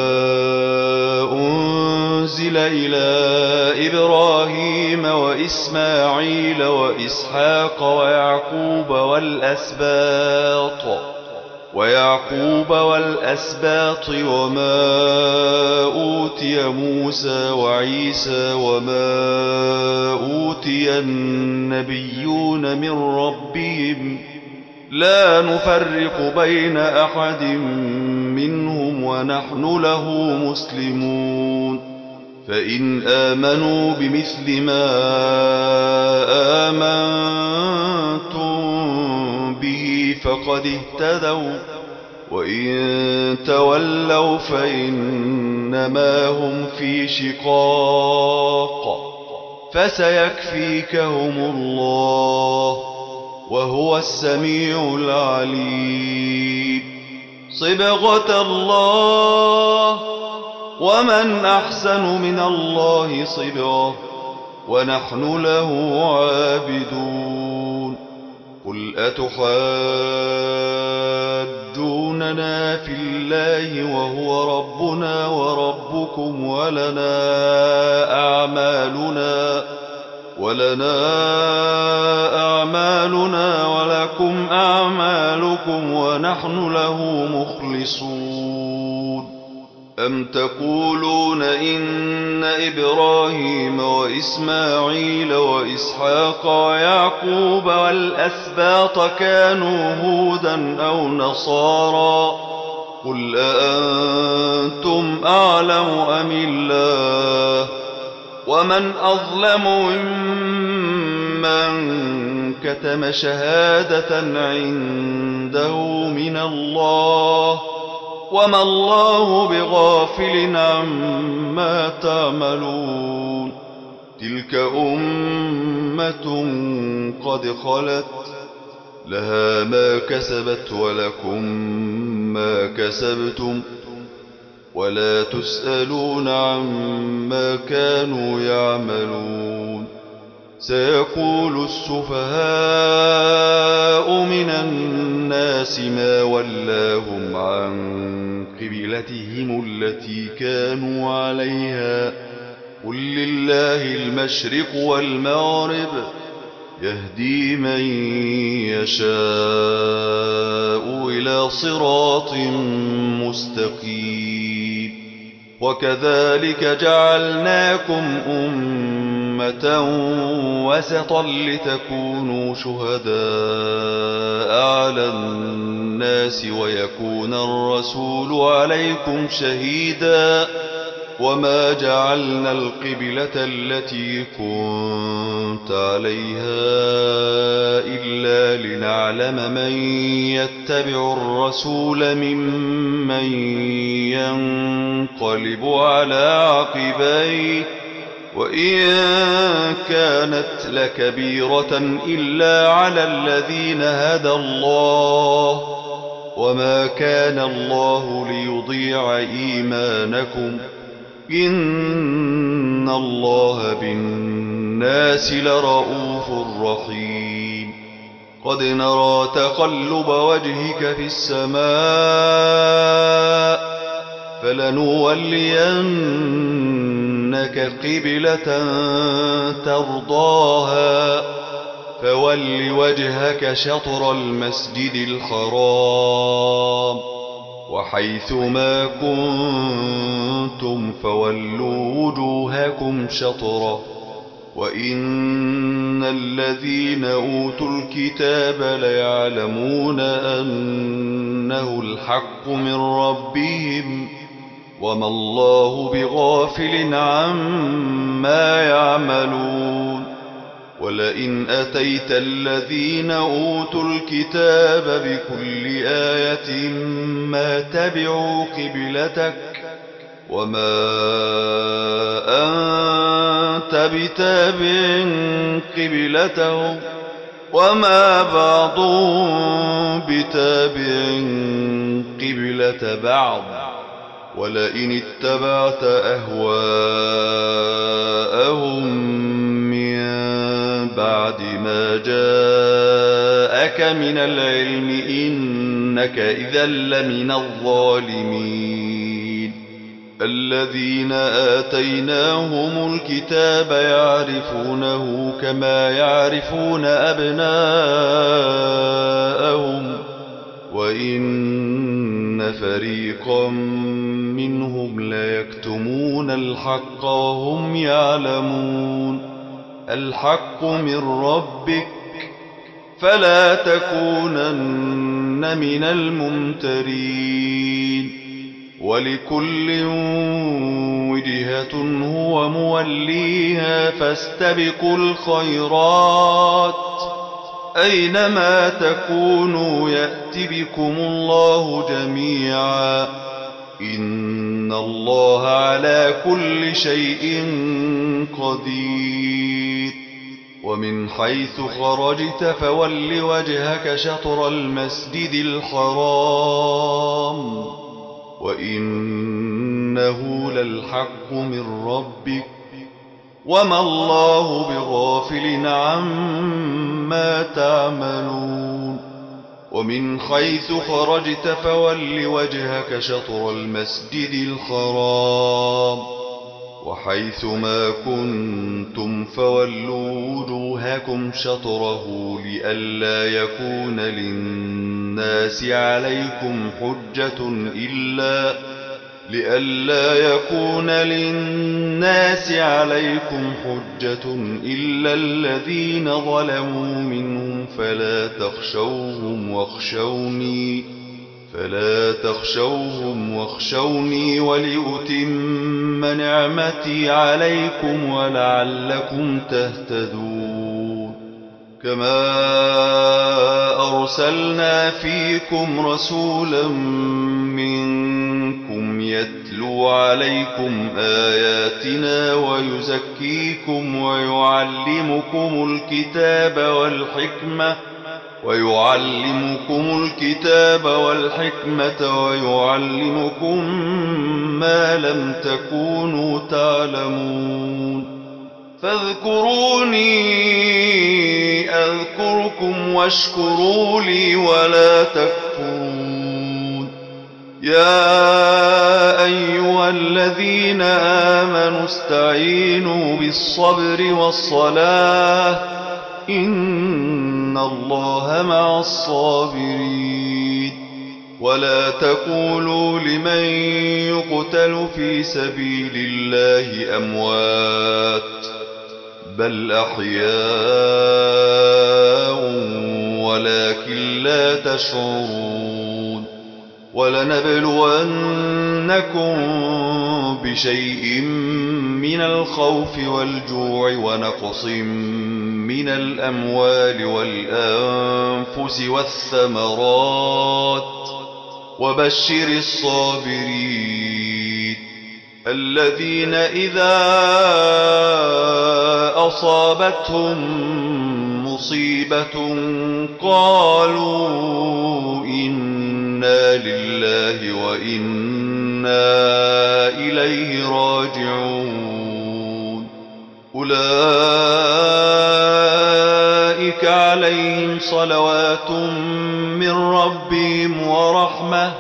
أنزل إلى إبراهيم وإسماعيل وإسحاق ويعقوب والأسباط ويعقوب والأسباط وما أوتي موسى وعيسى وما أوتي النبيون من ربهم لا نفرق بين أحد منهم ونحن له مسلمون فإن آمنوا بمثل ما آمنتم به فقد اهتدوا وإن تولوا فإنما هم في شقاق فسيكفيكهم الله وهو السميع العليم صبغة الله ومن أحسن من الله صبغة ونحن له عابدون قل أتحاجوننا في الله وهو ربنا وربكم ولنا أعمالنا ولنا أعمالنا ولكم أعمالكم ونحن له مخلصون أم تقولون إن إبراهيم وإسماعيل وإسحاق ويعقوب والأسباط كانوا هودا أو نصارى قل أأنتم أعلم أم الله ومن أظلم ممن كتم شهادة عنده من الله وما الله بغافل عما تعملون تلك أمة قد خلت لها ما كسبت ولكم ما كسبتم ولا تسألون عما كانوا يعملون سيقول السفهاء من الناس ما ولاهم عن قبلتهم قبلتهم التي كانوا عليها قل لله المشرق والمغرب يهدي من يشاء إلى صراط مستقيم وكذلك جعلناكم أمة وسطا لتكونوا شهداء على الناس ويكون الرسول عليكم شهيدا وما جعلنا القبلة التي كنت عليها إلا لنعلم من يتبع الرسول ممن ينقلب على عقبيه وإن كانت لكبيرة إلا على الذين هدى الله وما كان الله ليضيع إيمانكم إن الله بالناس لرؤوف رحيم قد نرى تقلب وجهك في السماء فلنولينك قبلة ترضاها فول وجهك شطر المسجد الحرام وحيث ما كنتم فولوا وجوهكم شطره وإن الذين أوتوا الكتاب ليعلمون أنه الحق من ربهم وما الله بغافل عما يعملون ولئن أتيت الذين أوتوا الكتاب بكل آية ما تبعوا قبلتك وما أنت بتابع قبلتهم وما بعضهم بتابع قبلة بعض ولئن اتبعت أهواءهم من بعد ما جاءك من العلم إنك إذا لمن الظالمين الذين آتيناهم الكتاب يعرفونه كما يعرفون أبناءهم وإن فريقا منهم ليكتمون الحق وهم يعلمون الحق من ربك فلا تكونن من الممترين ولكل وجهة هو موليها فاستبقوا الخيرات أينما تكونوا يأت بكم الله جميعا إن الله على كل شيء قدير ومن حيث خرجت فول وجهك شطر المسجد الحرام وإنه للحق من ربك وما الله بغافل عما تعملون ومن حيث خرجت فول وجهك شطر المسجد الحرام وحيث ما كنتم فولوا وجوهكم شطره لئلا يكون للناس عليكم حجة إلا لئلا يكون للناس عليكم حجة إلا الذين ظلموا منهم فلا تخشوهم واخشوني فلا تخشوهم واخشوني ولأتم نعمتي عليكم ولعلكم تهتدون كما أرسلنا فيكم رسولا منكم يتلو عليكم آياتنا ويزكيكم ويعلمكم الكتاب والحكمة ويعلمكم الكتاب والحكمة ويعلمكم ما لم تكونوا تعلمون فاذكروني أذكركم واشكروا لي ولا تكفرون يا أيها الذين آمنوا استعينوا بالصبر والصلاة إن الله مع الصابرين ولا تقولوا لمن يقتل في سبيل الله أموات بل أحياء ولكن لا تشعرون ولنبلونكم بشيء من الخوف والجوع ونقص من الأموال والأنفس والثمرات وبشر الصابرين الذين إذا أصابتهم مصيبة قالوا إنا لله وإنا إليه راجعون أولئك عليهم صلوات من ربهم ورحمة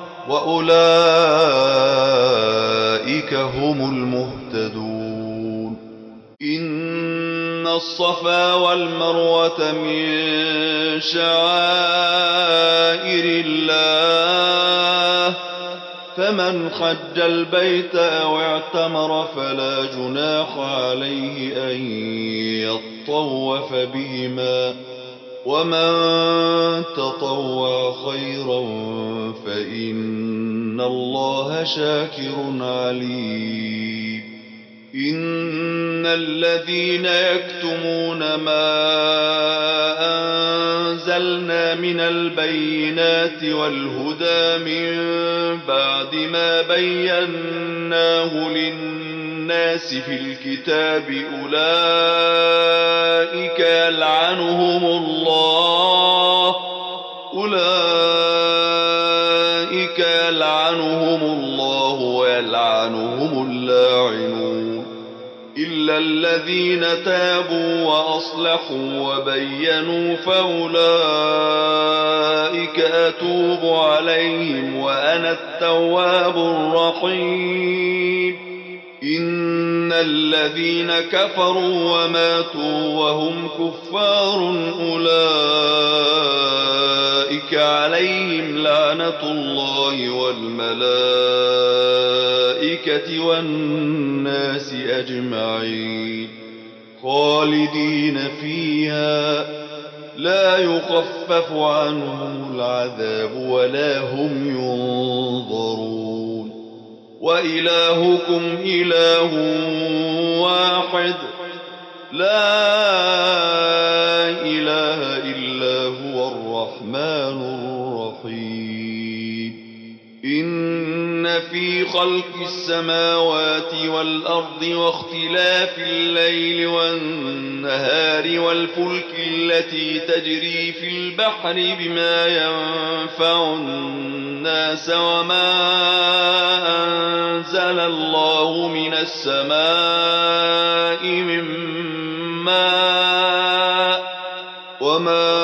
وأولئك هم المهتدون إن الصفا والمروة من شعائر الله فمن حج البيت أو اعتمر فلا جناح عليه أن يطوف بهما ومن تطوع خيرا فإن الله شاكر عليم إن الذين يكتمون ما أنزلنا من البينات والهدى من بعد ما بيناه للناس في الكتاب أولئك يلعنهم الله أولئك يلعنهم الله ويلعنهم اللاعنون إلا الذين تابوا وأصلحوا وبينوا فأولئك أتوب عليهم وأنا التواب الرحيم إن الذين كفروا وماتوا وهم كفار أولئك عليهم لعنة الله والملائكة والناس أجمعين خالدين فيها لا يخفف عنهم العذاب ولا هم ينظرون وإلهكم إله واحد لا إله إلا هو الرحمن الرحيم إن في خلق السماوات والأرض واختلاف الليل والنهار والفلك التي تجري في البحر بما ينفع الناس وما أنزل الله من السماء من ماء وما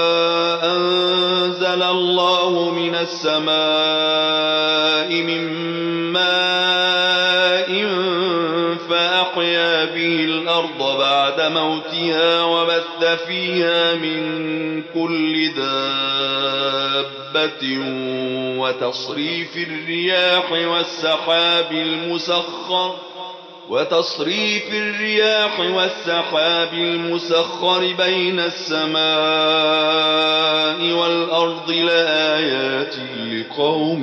أنزل الله من السماء من ماء فأحيا به الأرض بعد موتها وبث فيها من كل دابة وتصريف الرياح والسحاب المسخر وتصريف الرياح والسحاب المسخر بين السماء والأرض لآيات لقوم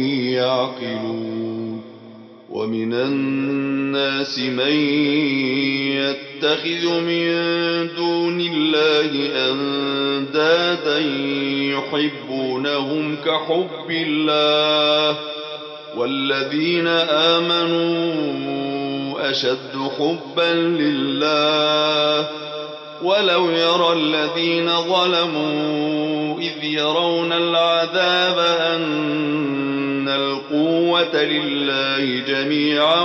يعقلون ومن الناس من يتخذ من دون الله أندادا يحبونهم كحب الله والذين آمنوا أشد حبا لله ولو يرى الذين ظلموا إذ يرون العذاب أن القوة لله جميعا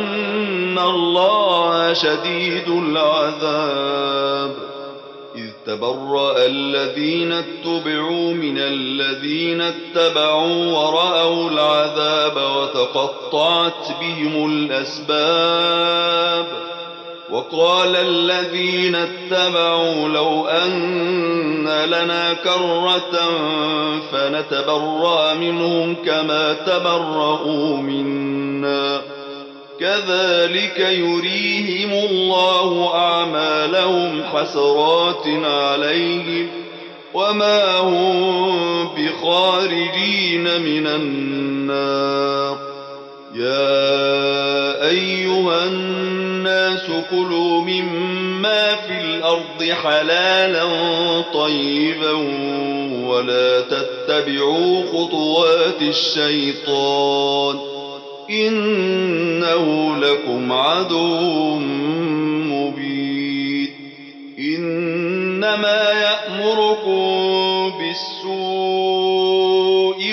وأن الله شديد العذاب إذ تبرأ الذين اتبعوا من الذين اتبعوا ورأوا العذاب وتقطعت بهم الأسباب وقال الذين اتبعوا لو أن لنا كرة فنتبرأ منهم كما تبرؤوا منا كذلك يريهم الله أعمالهم حسرات عليهم وما هم بخارجين من النار يا أيها الناس كلوا مما في الأرض حلالا طيبا ولا تتبعوا خطوات الشيطان إنه لكم عدو مبين إنما يأمركم بالسوء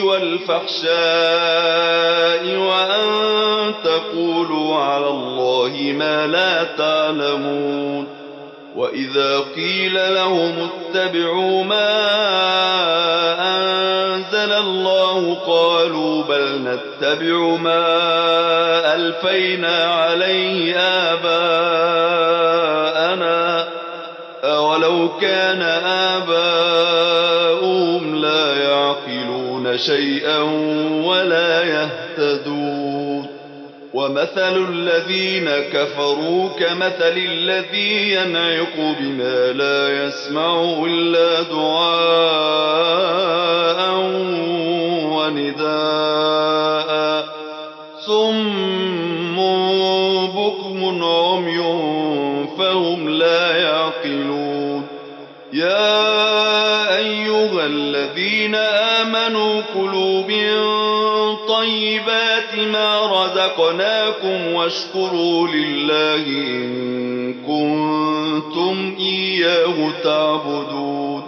والفحشاء وأن تقولوا على الله ما لا تعلمون وإذا قيل لهم اتبعوا ما أنزل الله قالوا بل نتبع ما ألفينا عليه آباءنا أولو كان آباؤهم لا يعقلون شيئا ولا يهتدون ومثل الذين كفروا كمثل الذي ينعق بما لا يسمع إلا دعاء ونداء صم بكم عمي فهم لا يعقلون يا أيها الذين آمنوا كلوا من طيبات ما رزقناكم واشكروا لله إن كنتم إياه تعبدون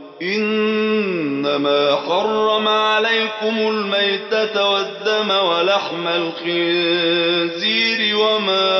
إنما حرم عليكم الميتة والدم ولحم الخنزير وما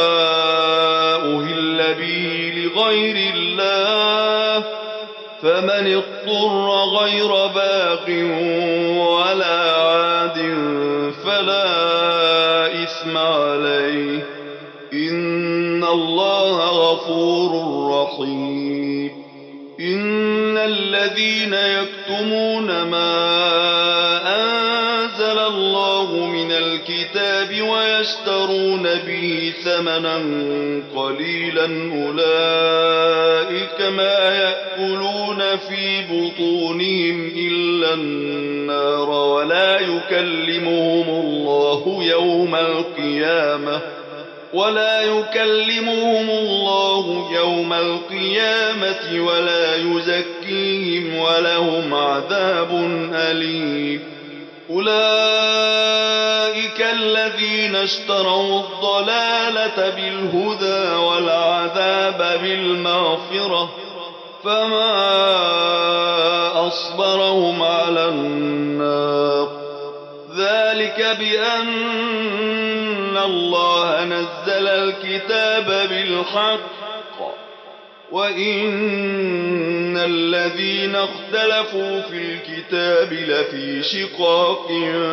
أهل به لغير الله فمن اضطر غير باغ ولا عاد فلا إثم عليه إن الله غفور رحيم إن الذين يكتمون ما أنزل الله من الكتاب ويشترون به ثمنا قليلا أولئك ما يأكلون في بطونهم إلا النار ولا يكلمهم الله يوم القيامة ولا يكلمهم الله يوم القيامة ولا يزكيهم ولهم عذاب أليم أولئك الذين اشتروا الضلالة بالهدى والعذاب بالمغفرة فما أصبرهم على النار ذلك بأن الله نزل الكتاب بالحق وإن الذين اختلفوا في الكتاب لفي شقاق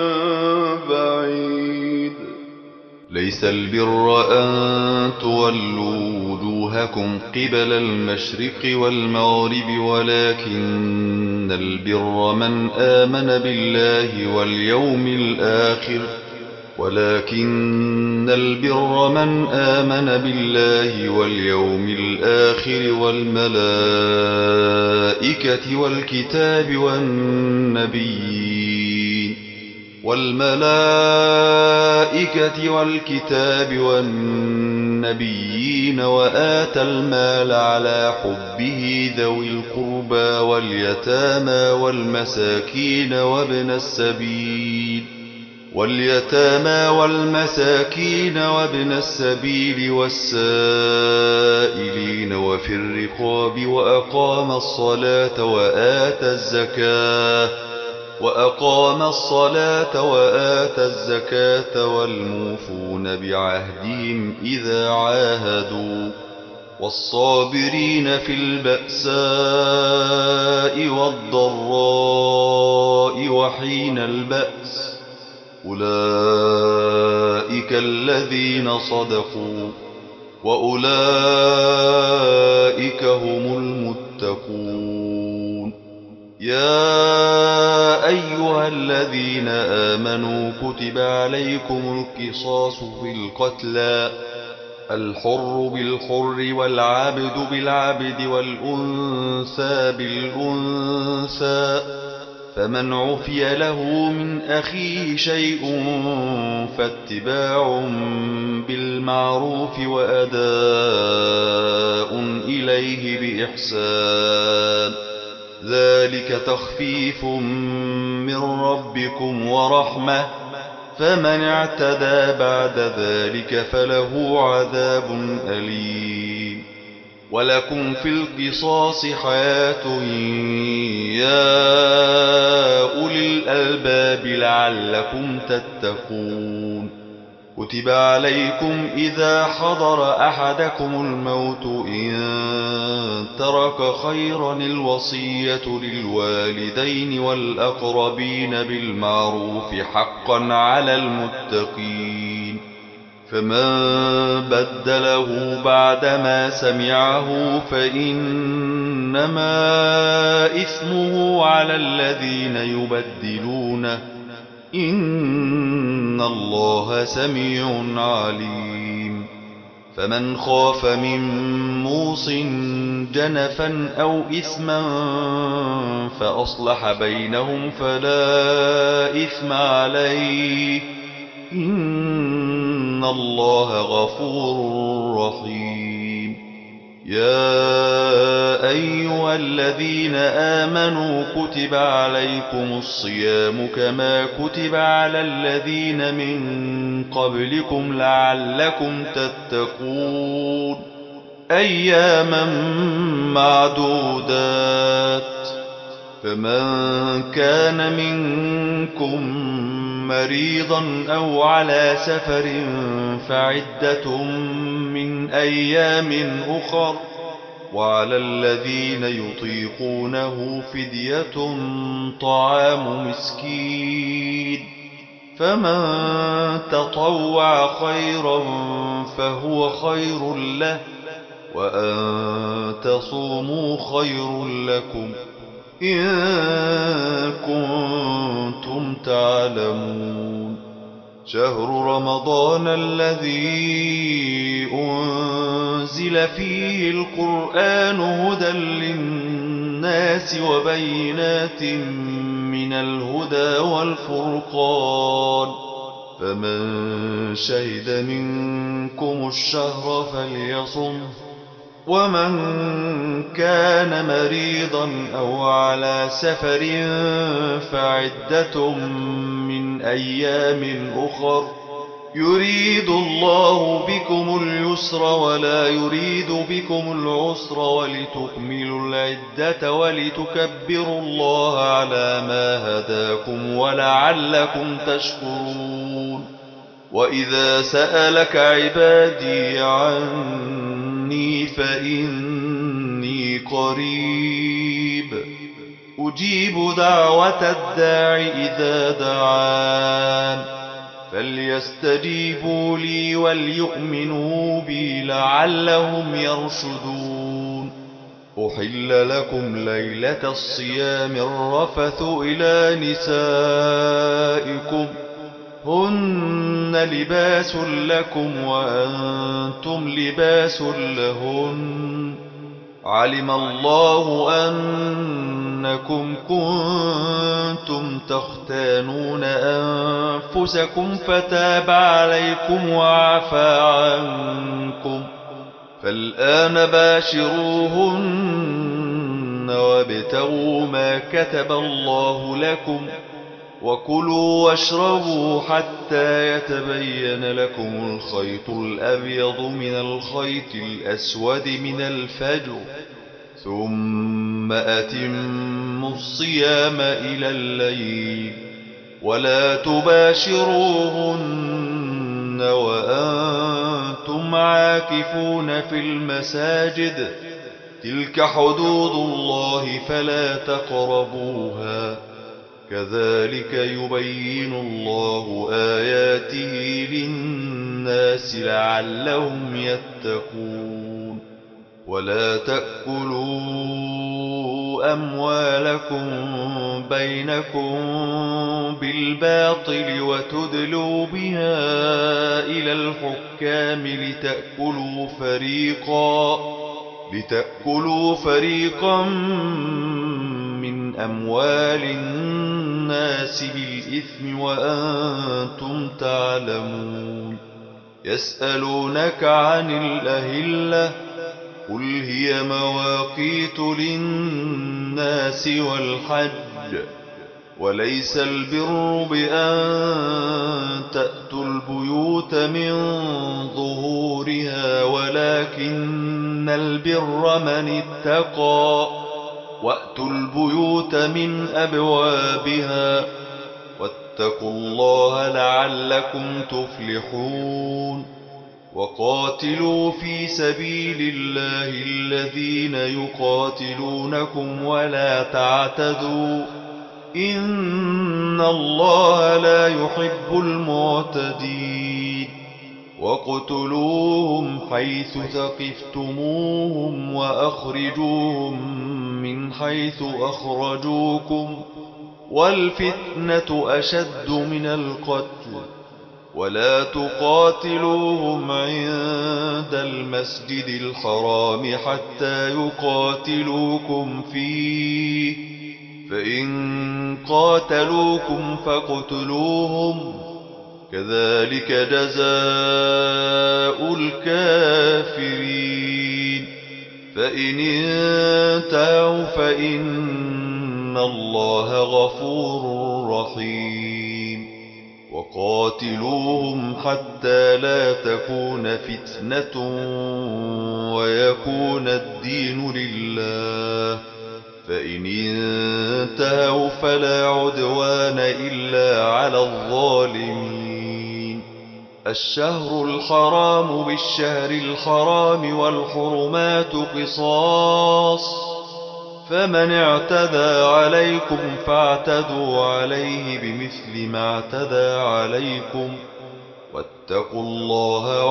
بعيد ليس البر أن تولوا وجوهكم قبل المشرق والمغرب ولكن البر من آمن بالله واليوم الآخر ولكن البر من آمن بالله واليوم الآخر والملائكة والكتاب والنبيين والملائكة والكتاب والنبيين وآتى المال على حبه ذوي القربى واليتامى والمساكين وابن السبيل واليتامى والمساكين وابن السبيل والسائلين وفي الرقاب وأقام الصلاة وآتى الزكاة وأقام الصلاة وآتى الزكاة والموفون بعهدهم إذا عاهدوا والصابرين في البأساء والضراء وحين البأس أولئك الذين صدقوا وأولئك هم المتقون. يا أيها الذين آمنوا كتب عليكم القصاص في القتلى الحر بالحر والعبد بالعبد والأنثى بالأنثى فمن عفي له من أخيه شيء فاتباع بالمعروف وأداء إليه بإحسان ذلك تخفيف من ربكم ورحمة فمن اعتدى بعد ذلك فله عذاب أليم. ولكم في القصاص حياة يا أولي الألباب لعلكم تتقون. كتب عليكم إذا حضر أحدكم الموت إن ترك خيرا الوصية للوالدين والأقربين بالمعروف حقا على المتقين. فمن بدله بعدما سمعه فإنما إثمه على الذين يبدلونه إن الله سميع عليم. فمن خاف من موص جنفا أو إثما فأصلح بينهم فلا إثم عليه إن الله غفور رحيم. يا أيها الذين آمنوا كتب عليكم الصيام كما كتب على الذين من قبلكم لعلكم تتقون أياما معدودات. فمن كان منكم مريضا أو على سفر فعدة من أيام أخر وعلى الذين يطيقونه فدية طعام مسكين فمن تطوع خيرا فهو خير له وأن تصوموا خير لكم إن كنتم تعلمون. شهر رمضان الذي أنزل فيه القرآن هدى للناس وبينات من الهدى والفرقان فمن شهد منكم الشهر فليصمه ومن كان مريضا أو على سفر فعدة من أيام أخر يريد الله بكم اليسر ولا يريد بكم العسر ولتكملوا العدة ولتكبروا الله على ما هداكم ولعلكم تشكرون. وإذا سألك عبادي عني فإني قريب أجيب دعوة الداع إذا دعان فليستجيبوا لي وليؤمنوا بي لعلهم يرشدون. أحل لكم ليلة الصيام الرفث إلى نسائكم هن لباس لكم وأنتم لباس لهن علم الله أنكم كنتم تختانون أنفسكم فتاب عليكم وعفى عنكم فالآن باشروهن وابتغوا ما كتب الله لكم وكلوا واشربوا حتى يتبين لكم الخيط الأبيض من الخيط الأسود من الفجر ثم أتموا الصيام إلى الليل ولا تباشروهن وأنتم وأنتم عاكفون في المساجد تلك حدود الله فلا تقربوها كذلك يبين الله آياته للناس لعلهم يتقون ولا تأكلوا أموالكم بينكم بالباطل وتدلوا بها إلى الحكام لتأكلوا فريقا لتأكلوا فريقا من أموال الناس بالإثم وأنتم تعلمون يسألونك عن الأهلة قل هي مواقيت للناس والحج وليس البر بأن تأتوا البيوت من ظهورها ولكن البر من اتقى وأتوا البيوت من أبوابها واتقوا الله لعلكم تفلحون وقاتلوا في سبيل الله الذين يقاتلونكم ولا تعتدوا إن الله لا يحب المعتدين وَاقْتُلُوهُمْ حَيْثُ ثَقِفْتُمُوهُمْ وَأَخْرِجُوهُمْ مِنْ حَيْثُ أَخْرَجُوكُمْ وَالْفِتْنَةُ أَشَدُّ مِنَ الْقَتْلِ وَلَا تُقَاتِلُوهُمْ عِندَ الْمَسْجِدِ الْحَرَامِ حَتَّى يُقَاتِلُوكُمْ فِيهِ فَإِنْ قَاتَلُوكُمْ فَاقْتُلُوهُمْ كذلك جزاء الكافرين فإن انتهوا فإن الله غفور رحيم وقاتلوهم حتى لا تكون فتنة ويكون الدين لله فإن انتهوا فلا عدوان إلا على الظالمين الشهر الحرام بالشهر الحرام والحرمات قصاص فمن اعتدى عليكم فاعتدوا عليه بمثل ما اعتدى عليكم واتقوا الله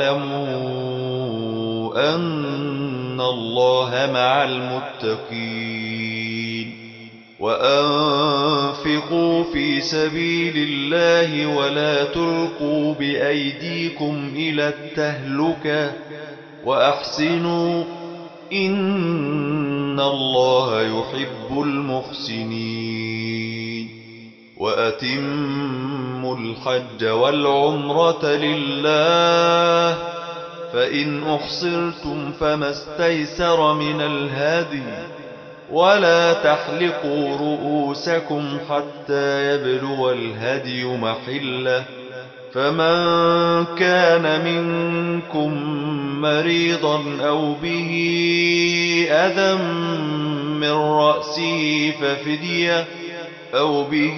واعلموا أن الله مع المتقين وأنفقوا في سبيل الله ولا تلقوا بأيديكم إلى التهلكة وأحسنوا إن الله يحب المحسنين وأتموا الحج والعمرة لله فإن أحصرتم فما استيسر من الهدي ولا تحلقوا رؤوسكم حتى يبلغ الهدي محله فمن كان منكم مريضا أو به أذى من رأسه ففدية أو به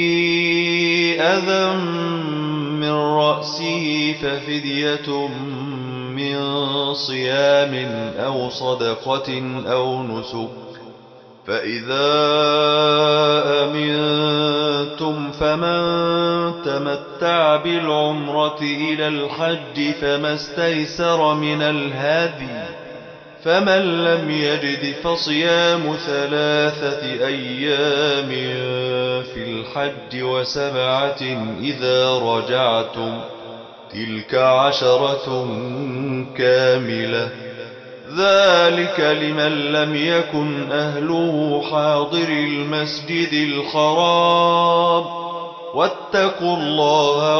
أذى من رأسه ففدية من صيام أو صدقة أو نسك فإذا أمنتم فمن تمتع بالعمرة إلى الحج فما استيسر من الهدي فمن لم يجد فصيام ثلاثة أيام في الحج وسبعة إذا رجعتم تلك عشرة كاملة ذلك لمن لم يكن أهله حاضر المسجد الحرام واتقوا الله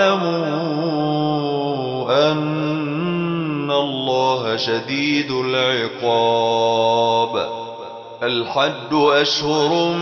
واعلموا أن الله شديد العقاب الحج أشهر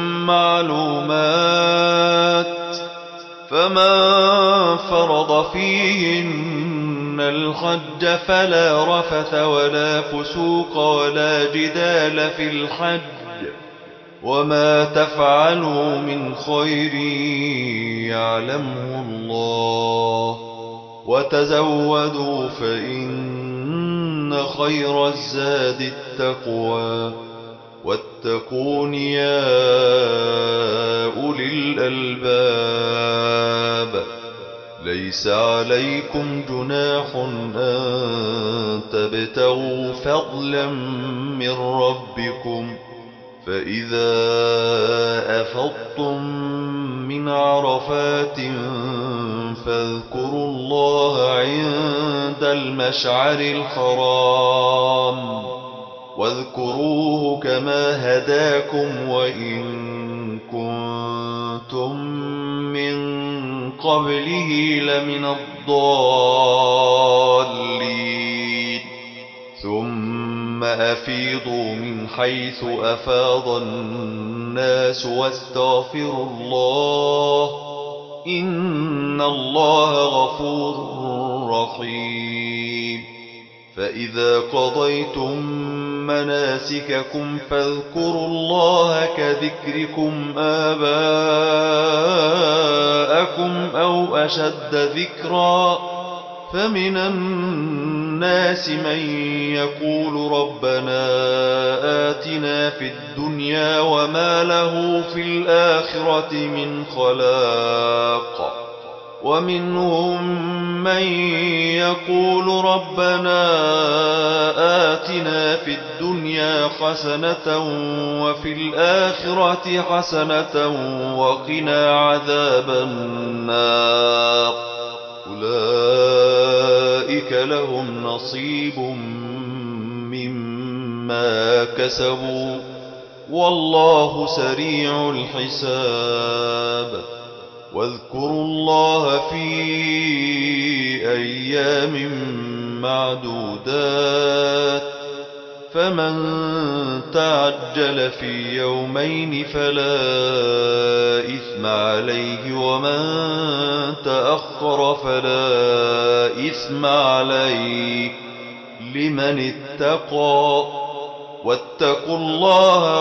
معلومات فمن فرض فيهن الحج فلا رفث ولا فسوق ولا جدال في الحج وما تفعلوا من خير يعلمه الله وتزودوا فإن خير الزاد التقوى واتقون يا أولي الألباب ليس عليكم جناح أن تبتغوا فضلا من ربكم فإذا أفضتم من عرفات فاذكروا الله عند المشعر الحرام واذكروه كما هداكم وإن كنتم من قبله لمن الضالين ثم أفيضوا من حيث أفاض الناس واستغفروا الله إن الله غفور رحيم فإذا قضيتم مناسككم فاذكروا الله كذكركم آباءكم أو أشد ذكرا فمن الناس من يقول ربنا آتنا في الدنيا وما له في الآخرة من خلاق ومنهم من يقول ربنا آتنا في الدنيا حسنة وفي الآخرة حسنة وقنا عذاب النار أولئك لهم نصيب مما كسبوا والله سريع الحساب واذكروا الله في أيام معدودات فمن تعجل في يومين فلا إثم عليه ومن تأخر فلا إثم عليه لمن اتقى واتقوا الله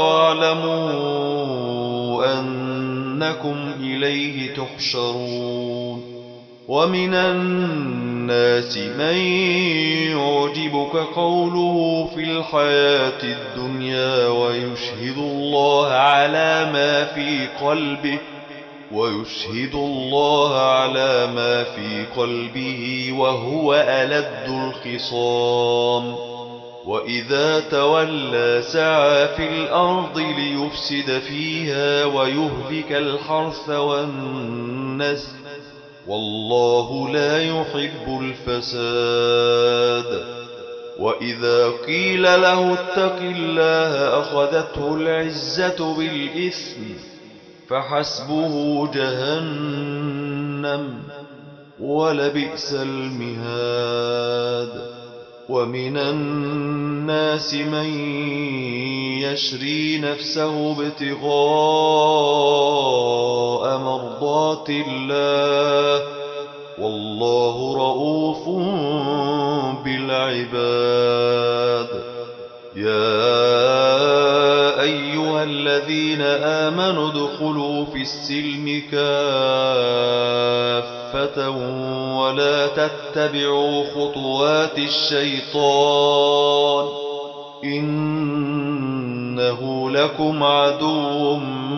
واعلموا أنكم إليه تحشرون ومن الناس من يعجبك قوله في الحياة الدنيا ويشهد الله على ما في قلبه ويشهد الله على ما في قلبه وهو ألد الخصام وإذا تولى سعى في الأرض ليفسد فيها ويهلك الحرث والنسل والله لا يحب الفساد وإذا قيل له اتق الله أخذته العزة بالإثم فحسبه جهنم ولبئس المهاد ومن الناس من يشري نفسه ابتغاء مرضات الله والله رؤوف بالعباد يا أيها الذين آمنوا ادخلوا في السلم كافة ولا تتبعوا خطوات الشيطان إنه لكم عدو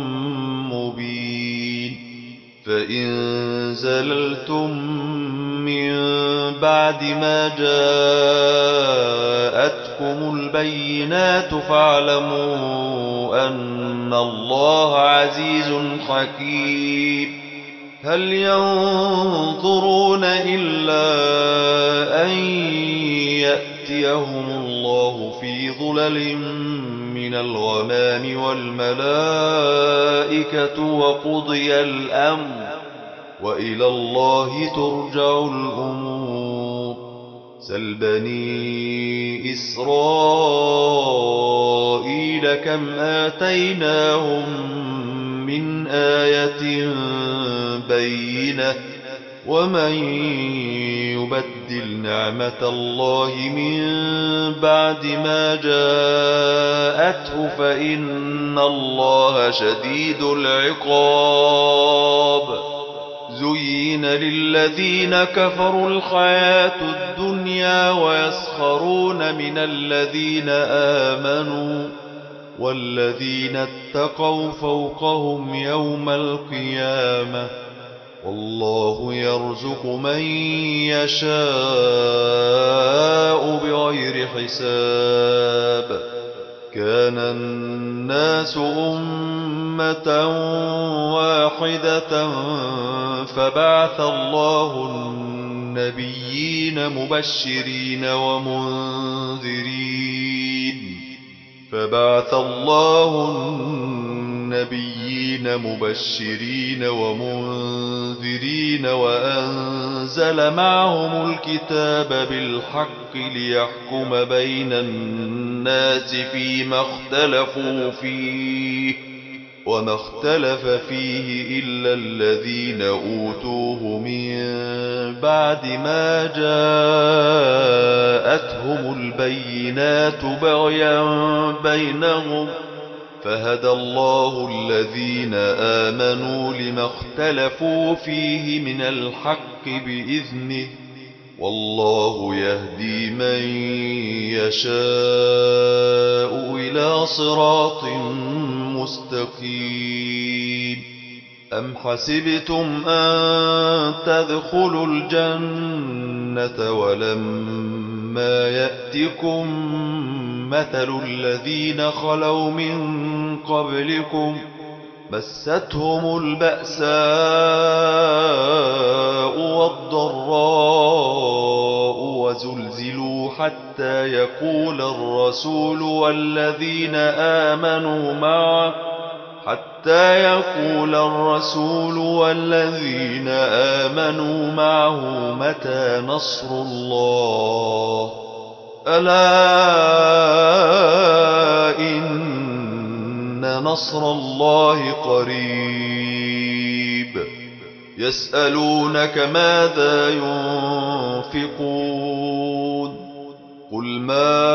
مبين فإن زللتم من بعد ما جاءتكم البينات فاعلموا أن الله عزيز حكيم هل ينظرون إلا أن يأتيهم الله في ظلل من الغمام والملائكة وقضي الأمر وإلى الله ترجع الأمور سل بني إسرائيل كم آتيناهم من آية بينة ومن يبدل نعمة الله من بعد ما جاءته فإن الله شديد العقاب زين للذين كفروا الحياة الدنيا ويسخرون من الذين آمنوا والذين اتقوا فوقهم يوم القيامة والله يرزق من يشاء بغير حساب. كان الناس أمة واحدة فبعث الله النبيين مبشرين ومنذرين فبعث الله النبيين مبشرين ومنذرين وأنزل معهم الكتاب بالحق ليحكم بين الناس فيما اختلفوا فيه وما اختلف فيه إلا الذين أوتوه من بعد ما جاءتهم البينات بغيا بينهم فهدى الله الذين آمنوا لما اختلفوا فيه من الحق بإذنه والله يهدي من يشاء إلى صراط مستقيم. أم حسبتم أن تدخلوا الجنة ولما يأتكم مثل الذين خلوا من قبلكم مستهم البأساء والضراء وزلزلوا حتى يقول الرسول والذين آمنوا معه حتى يقول الرسول والذين آمنوا معه متى نصر الله ألا إن نصر الله قريب. يسألونك ماذا ينفقون قل ما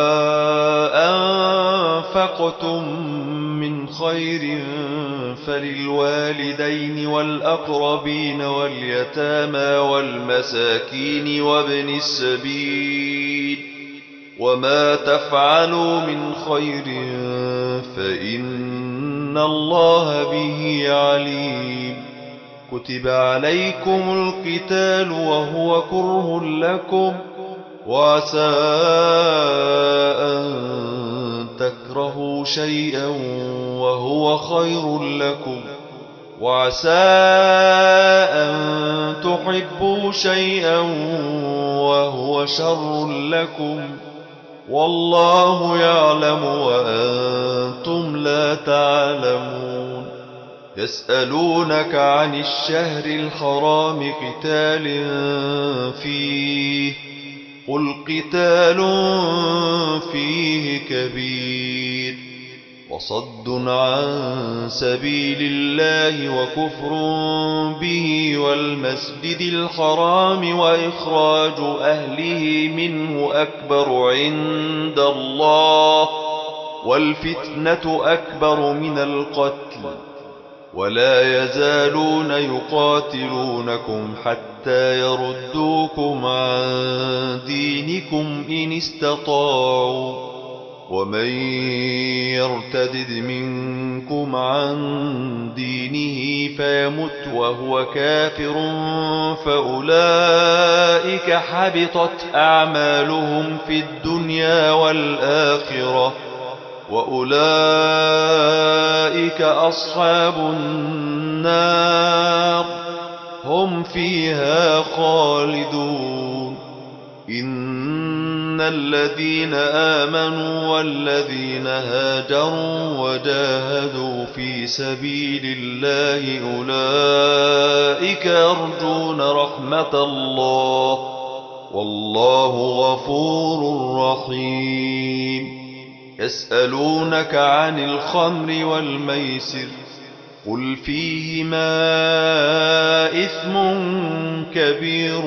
أنفقتم من خير فللوالدين والأقربين واليتامى والمساكين وابن السبيل وما تفعلوا من خير فإن الله به عليم. كتب عليكم القتال وهو كره لكم وعسى أن تكرهوا شيئا وهو خير لكم وعسى أن تحبوا شيئا وهو شر لكم والله يعلم وأنتم لا تعلمون. يسألونك عن الشهر الحرام قتال فيه قل قتال فيه كبير وصد عن سبيل الله وكفر به والمسجد الحرام وإخراج أهله منه أكبر عند الله والفتنة أكبر من القتل ولا يزالون يقاتلونكم حتى يردوكم عن دينكم إن استطاعوا ومن يرتدد منكم عن دينه فيمت وهو كافر فأولئك حبطت أعمالهم في الدنيا والآخرة وأولئك أصحاب النار هم فيها خالدون. إن الذين آمنوا والذين هاجروا وجاهدوا في سبيل الله أولئك يرجون رحمة الله والله غفور رحيم. يسألونك عن الخمر والميسر قل فيهما إثم كبير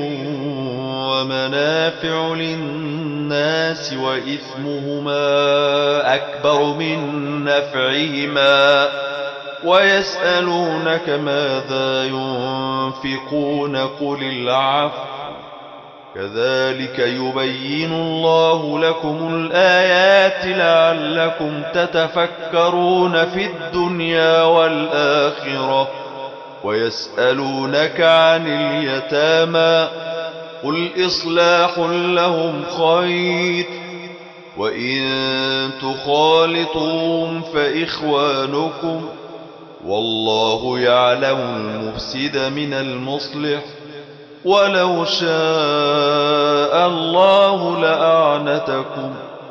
ومنافع للناس وإثمهما أكبر من نفعهما ويسألونك ماذا ينفقون قل العفو كذلك يبين الله لكم الآيات لعلكم تتفكرون في الدنيا والآخرة ويسألونك عن اليتامى قل إصلاح لهم خير وإن تخالطوهم فإخوانكم والله يعلم المفسد من المصلح ولو شاء الله لأعنتكم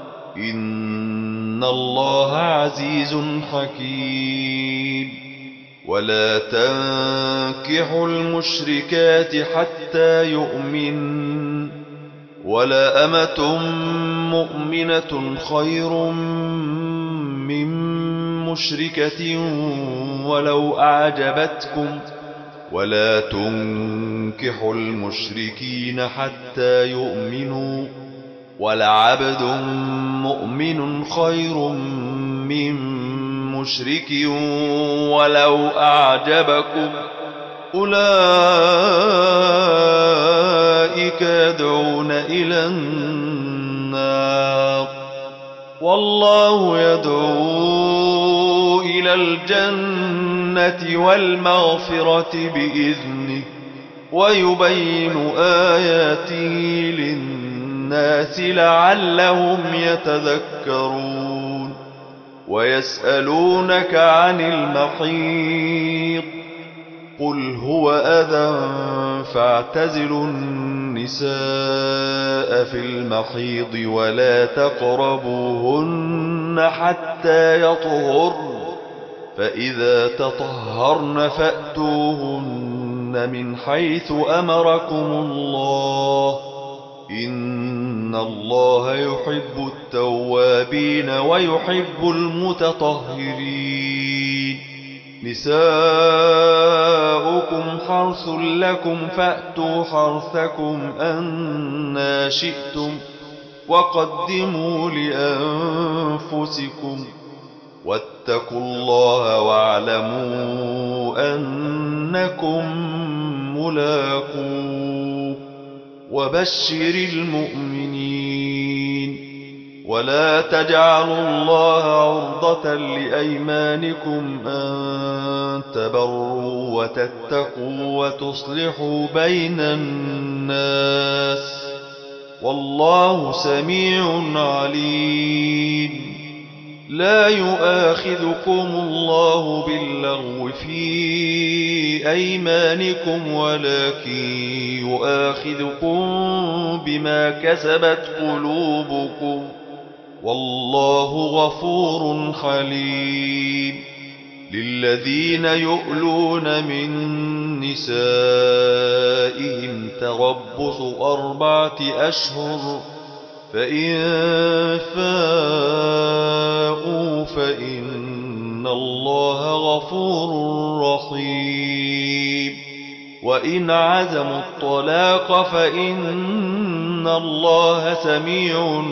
إن الله عزيز حكيم ولا تنكحوا المشركات حتى يؤمن ولا أمة مؤمنة خير من مشركة ولو أعجبتكم ولا تنكحوا المشركين حتى يؤمنوا ولعبد مؤمن خير من مشرك ولو أعجبكم أولئك يدعون إلى النار والله يدعو إلى الجنة والمغفرة بإذنه ويبين آياته للناس لعلهم يتذكرون ويسألونك عن المحيض قل هو أذى فاعتزلوا النساء في المحيض ولا تقربوهن حتى يطهرن فإذا تطهرن فأتوهن من حيث أمركم الله إن الله يحب التوابين ويحب المتطهرين نساؤكم حرث لكم فأتوا حرثكم أنى شئتم وقدموا لأنفسكم واتقوا الله واعلموا أنكم ملاقوه وبشر المؤمنين ولا تجعلوا الله عرضة لأيمانكم أن تبروا وتتقوا وتصلحوا بين الناس والله سميع عليم لا يؤاخذكم الله باللغو في أيمانكم ولكن يؤاخذكم بما كسبت قلوبكم والله غفور حليم للذين يؤلون من نسائهم تربص أربعة أشهر فإن فاءوا فإن الله غفور رحيم وإن عزموا الطلاق فإن الله سميع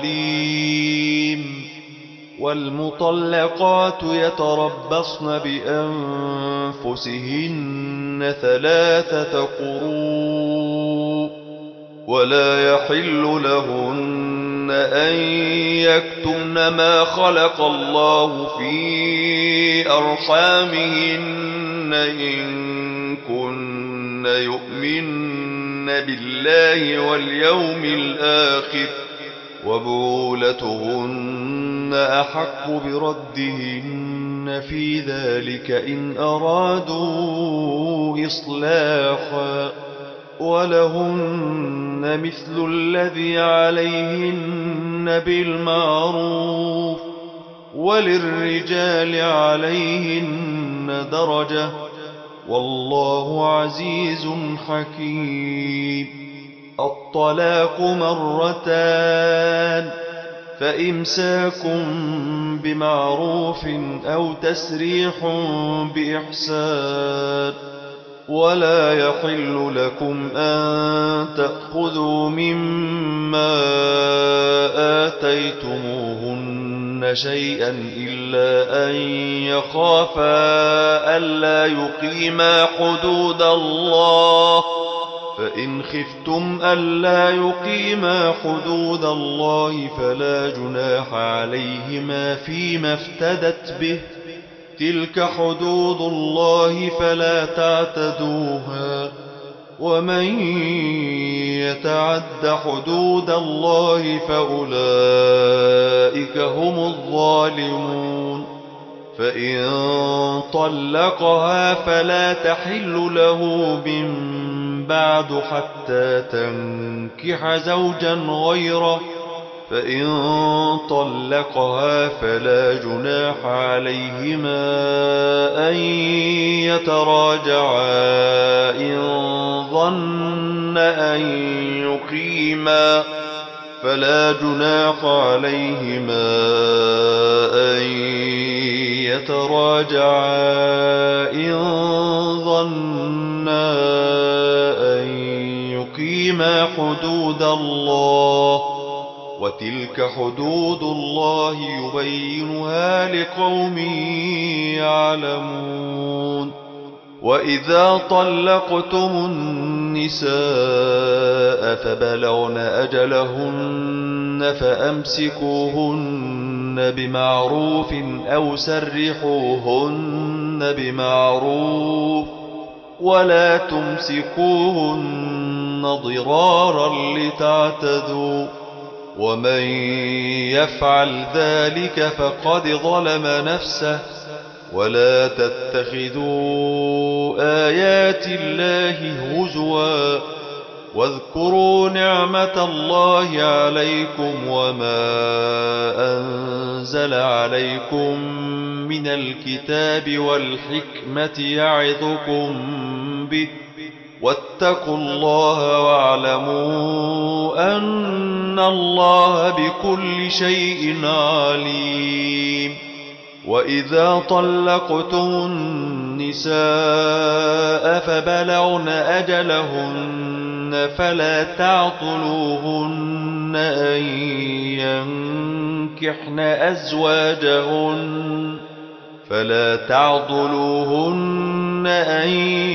عليم والمطلقات يتربصن بأنفسهن ثلاثة قروء ولا يحل لهن أن يكتمن ما خلق الله في أرحامهن إن كن يؤمن بالله واليوم الآخر وبعولتهن أحق بردهن في ذلك إن أرادوا إصلاحا ولهن مثل الذي عليهن بالمعروف وللرجال عليهن درجة والله عزيز حكيم الطلاق مرتان فإمساك بمعروف أو تسريح بإحسان ولا يحل لكم أن تأخذوا مما آتيتموهن شيئا إلا أن يخافا ألا يقيما حدود الله، فإن خفتم ألا يقيما حدود الله فلا جناح عليهما فيما افتدت به، تلك حدود الله فلا تعتدوها، ومن يتعد حدود الله فأولئك هم الظالمون. فإن طلقها فلا تحل له من بعد حتى تنكح زوجا غيره، فإن طلقها فلا جناح عليهما أن يتراجعا إن ظن أن يقيما فلا جناح عليهما أن يتراجعا إن ظنا أن يقيما حدود الله، وتلك حدود الله يبينها لقوم يعلمون. وإذا طلقتم النساء فبلغن أجلهن فأمسكوهن بمعروف أو سرحوهن بمعروف، ولا تمسكوهن ضرارا لتعتدوا، ومن يفعل ذلك فقد ظلم نفسه. ولا تتخذوا آيات الله هزوا، واذكروا نعمة الله عليكم وما أنزل عليكم من الكتاب والحكمة يعظكم به، واتقوا الله واعلموا أن الله بكل شيء عليم. وإذا طلقتم النساء فبلغن أجلهن فلا تعضلوهن أن ينكحن أزواجهن فلا تعضلوهن أن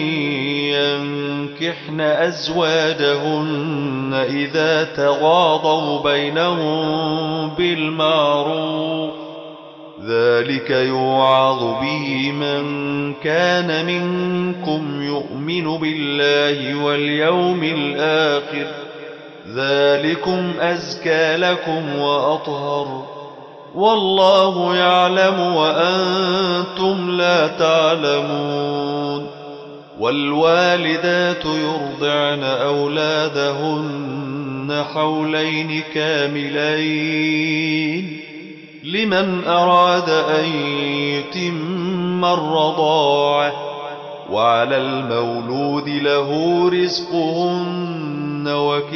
ينكحن أزواجهن إذا تغاضوا بينهم بالمعروف، ذلك يوعظ به من كان منكم يؤمن بالله واليوم الآخر، ذلكم أزكى لكم وأطهر، والله يعلم وأنتم لا تعلمون. والوالدات يرضعن أولادهن حولين كاملين لمن أراد أن يتم الرضاعة، وعلى المولود له رزقهن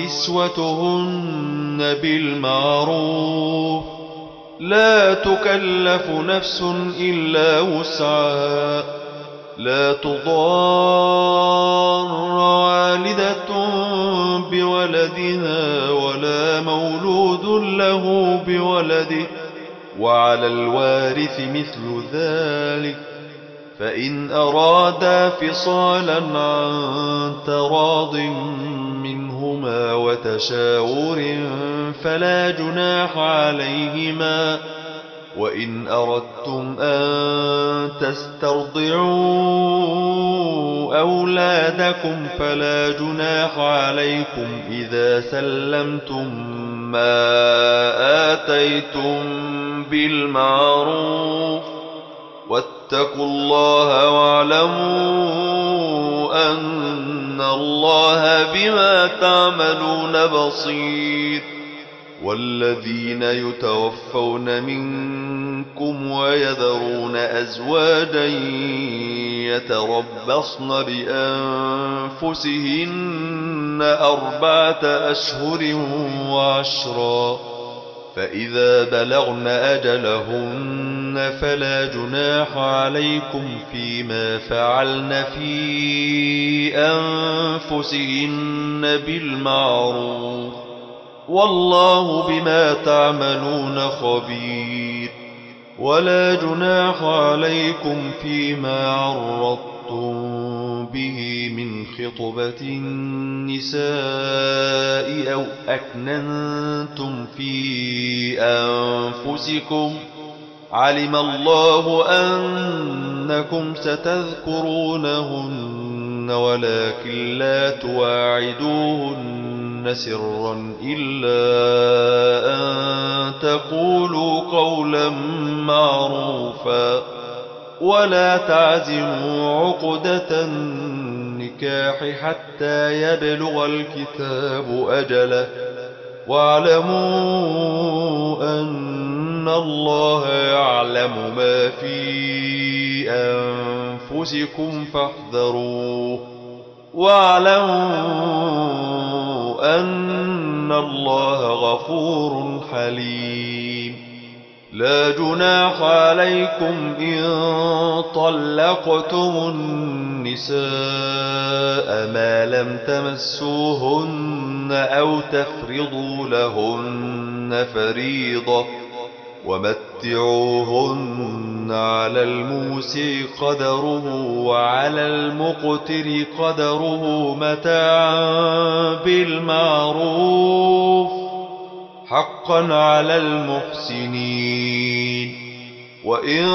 وكسوتهن بالمعروف، لا تكلف نفس إلا وسعها، لا تضار والدة بولدها ولا مولود له بولده، وعلى الوارث مثل ذلك، فإن أرادا فصالا عن تراض منهما وتشاور فلا جناح عليهما. وإن أردتم أن تسترضعوا أولادكم فلا جناح عليكم إذا سلمتم ما آتيتم بالمعروف، واتقوا الله واعلموا أن الله بما تعملون بصير. والذين يتوفون منكم ويذرون أزواجا يتربصن بأنفسهن أربعة أشهر وعشرا، فإذا بلغن أجلهن فلا جناح عليكم فيما فعلن في أنفسهن بالمعروف، والله بما تعملون خبير. ولا جناح عليكم فيما عرضتم به من خطبة النساء أو أكننتم في أنفسكم علم الله أنكم ستذكرونهن ولكن لا تواعدوهن سرا إلا أن تقولوا قولا معروفا ولا تعزموا عقدة النكاح حتى يبلغ الكتاب أجله واعلموا أن الله يعلم ما في أنفسكم فاحذروه واعلموا أن الله غفور حليم لا جناح عليكم إن طلقتم النساء ما لم تمسوهن أو تفرضوا لهن فريضة ومتعوهن على الموسع قدره وعلى المقتر قدره متاعا بالمعروف حقا على المحسنين وإن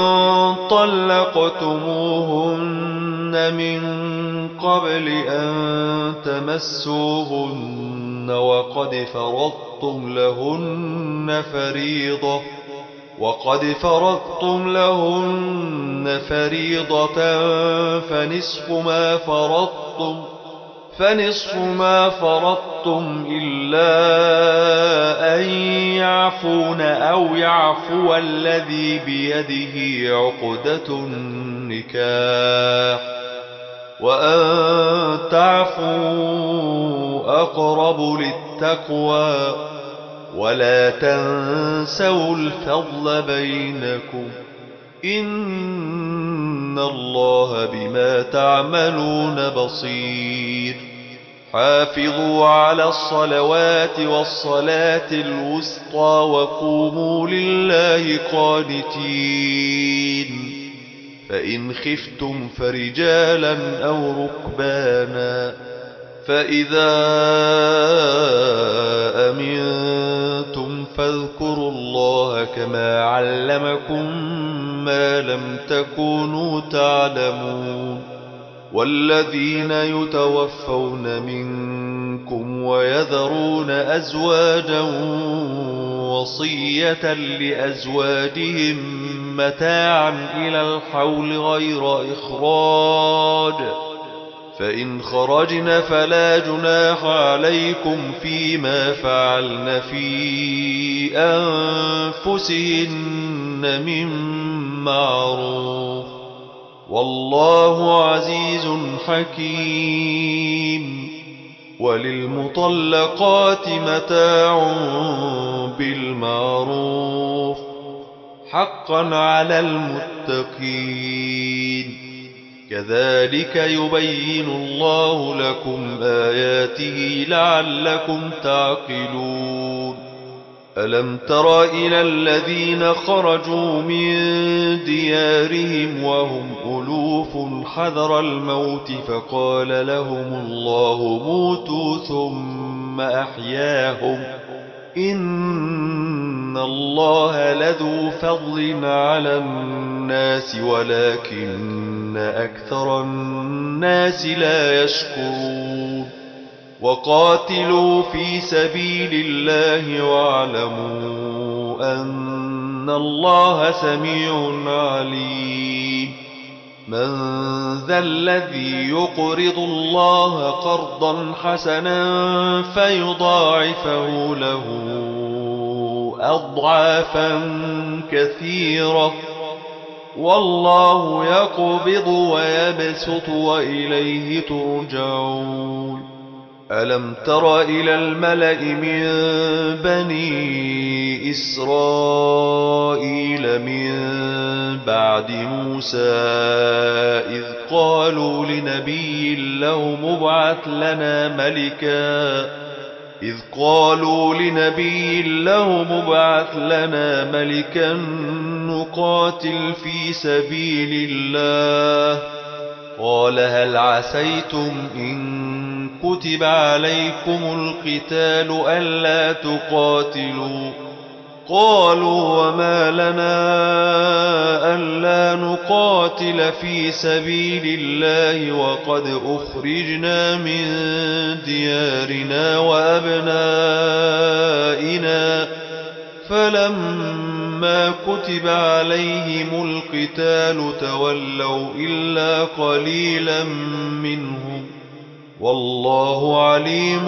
طلقتموهن من قبل أن تمسوهن وقد فرضتم لهن فريضة وقد فرضتم لهن فريضة فنصف ما فرضتم فنصف ما فرضتم إلا أن يعفون أو يعفو الذي بيده عقدة النكاح وأن تعفوا أقرب للتقوى ولا تنسوا الفضل بينكم إن الله بما تعملون بصير حافظوا على الصلوات والصلاة الوسطى وقوموا لله قانتين فإن خفتم فرجالا أو ركبانا فإذا أمنتم فاذكروا الله كما علمكم ما لم تكونوا تعلمون والذين يتوفون منكم ويذرون أزواجا وصية لأزواجهم متاعا إلى الحول غير إخراج فإن خرجن فلا جناح عليكم فيما فعلن في أنفسهن من معروف والله عزيز حكيم وللمطلقات متاع بالمعروف حقا على المتقين كذلك يبين الله لكم آياته لعلكم تعقلون ألم تر إلى الذين خرجوا من ديارهم وهم ألوف حذر الموت فقال لهم الله موتوا ثم أحياهم إن الله لذو فضل على الناس ولكن أكثر الناس لا يشكرون وقاتلوا في سبيل الله واعلموا أن الله سميع عليم من ذا الذي يقرض الله قرضا حسنا فيضاعفه له أضعافا كثيرة والله يقبض ويبسط وإليه ترجعون ألم تر إلى الملأ من بني إسرائيل من بعد موسى إذ قالوا لنبي له مبعث لنا ملكا إذ قالوا لنبي له مبعث لنا ملكا نقاتل في سبيل الله. قال هل عسيتم إن كتب عليكم القتال ألا تقاتلوا؟ قالوا وما لنا ألا نقاتل في سبيل الله وقد أخرجنا من ديارنا وأبنائنا. فلما كتب عليهم القتال تولوا إلا قليلا منهم والله عليم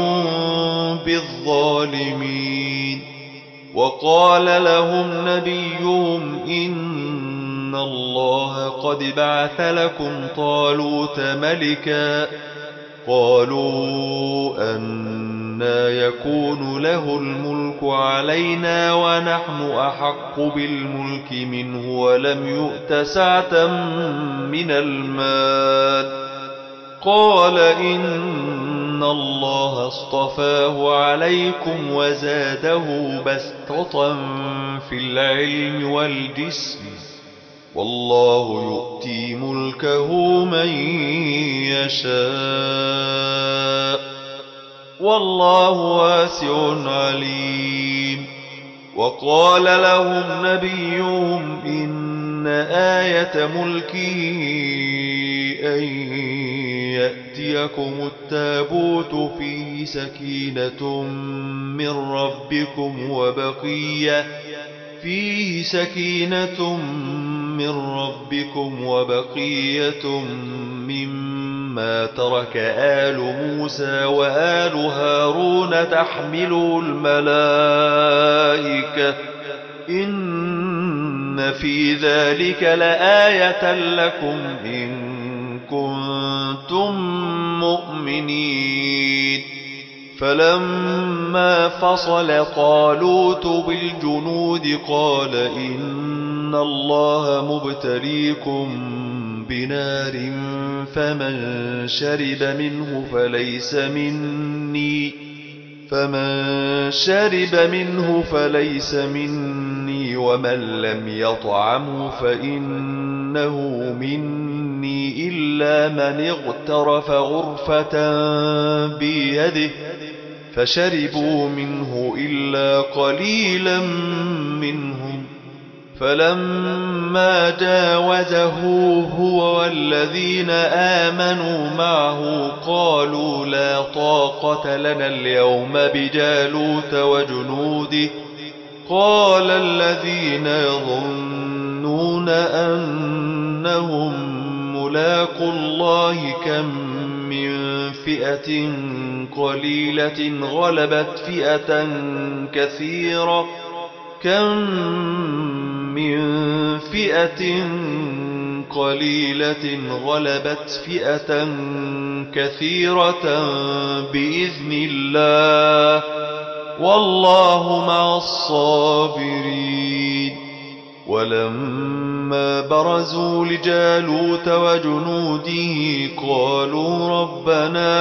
بالظالمين. وقال لهم نبيهم إن الله قد بعث لكم طالوت ملكا. قالوا أنى يكون له الملك علينا ونحن أحق بالملك منه ولم يؤت سعة من المال. قال إن الله اصطفاه عليكم وزاده بسطة في العلم والجسم والله يؤتي ملكه من يشاء والله واسع عليم. وقال لهم نبيهم إن آية ملكه أن يأتيكم التابوت فيه سكينة من ربكم وبقية فيه سكينة من ربكم وبقية مما ترك آل موسى وآل هارون تحمله الملائكة إن في ذلك لآية لكم إن كنتم مؤمنين. فلما فصل طالوت بالجنود قال إن الله مبتليكم بنار فمن شرب منه فليس مني فمن شرب منه فليس مني ومن لم يطعمه فإنه مني إلا من اغترف غرفة بيده. فشربوا منه إلا قليلا منهم. فلما جاوزه هو والذين آمنوا معه قالوا لا طاقة لنا اليوم بجالوت وجنوده. قال الذين يظنون أنهم ملاقو الله كم من فئة قليلة غلبت فئة كثيرة كم من فئة قليلة غلبت فئة كثيرة بإذن الله والله مع الصابرين. ولما برزوا لجالوت وجنوده قالوا ربنا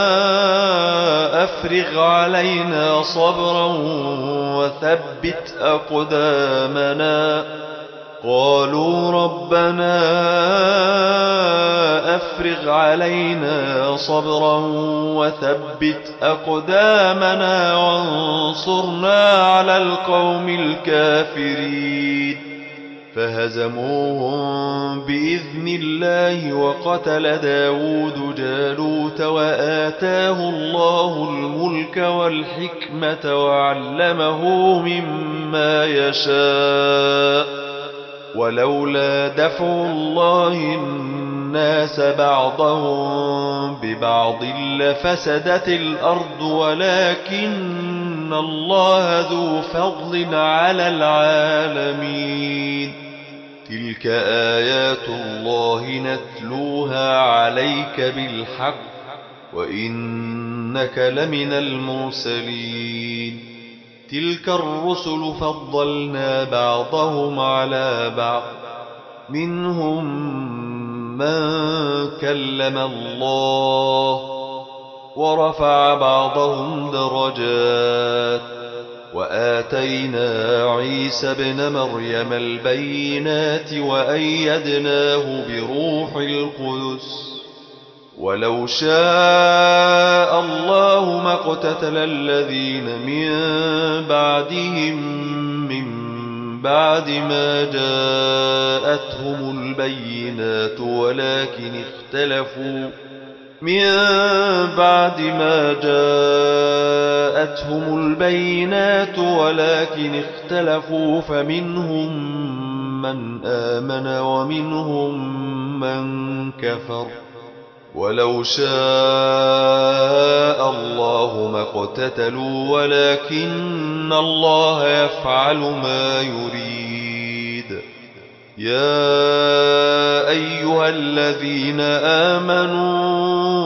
أفرغ علينا صبرا وثبت أقدامنا قالوا ربنا أفرغ علينا صبرا وثبت أقدامنا وانصرنا على القوم الكافرين. فهزموهم بإذن الله وقتل داود جالوت وآتاه الله الملك والحكمة وعلمه مما يشاء. ولولا دفع الله الناس بعضهم ببعض لفسدت الأرض ولكن الله ذو فضل على العالمين. تلك آيات الله نتلوها عليك بالحق وإنك لمن المرسلين. تلك الرسل فضلنا بعضهم على بعض منهم من كلم الله ورفع بعضهم درجات وآتينا عيسى ابن مريم البينات وأيدناه بروح القدس ولو شاء الله ما اقتتل الذين من بعدهم من بعد ما جاءتهم البينات ولكن اختلفوا من بعد ما جاءتهم البينات ولكن اختلفوا فمنهم من آمن ومنهم من كفر ولو شاء الله ما اقتتلوا ولكن الله يفعل ما يريد. يا أيها الذين آمنوا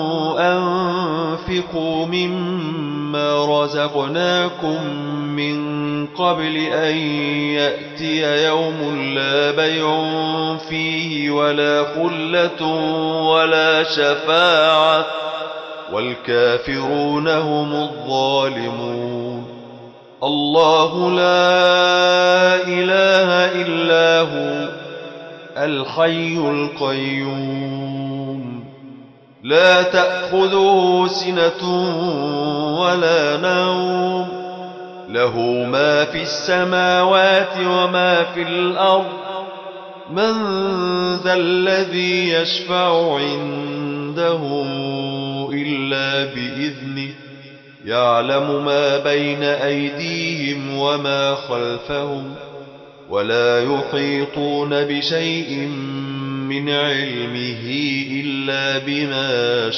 أنفقوا مما رزقناكم من قبل أن يأتي يوم لا بيع فيه ولا خلة ولا شفاعة والكافرون هم الظالمون. الله لا إله إلا هو الحي القيوم لا تأخذه سنة ولا نوم له ما في السماوات وما في الأرض من ذا الذي يشفع عنده إلا بإذنه يعلم ما بين أيديهم وما خلفهم ولا يحيطون بشيء من علمه إلا بما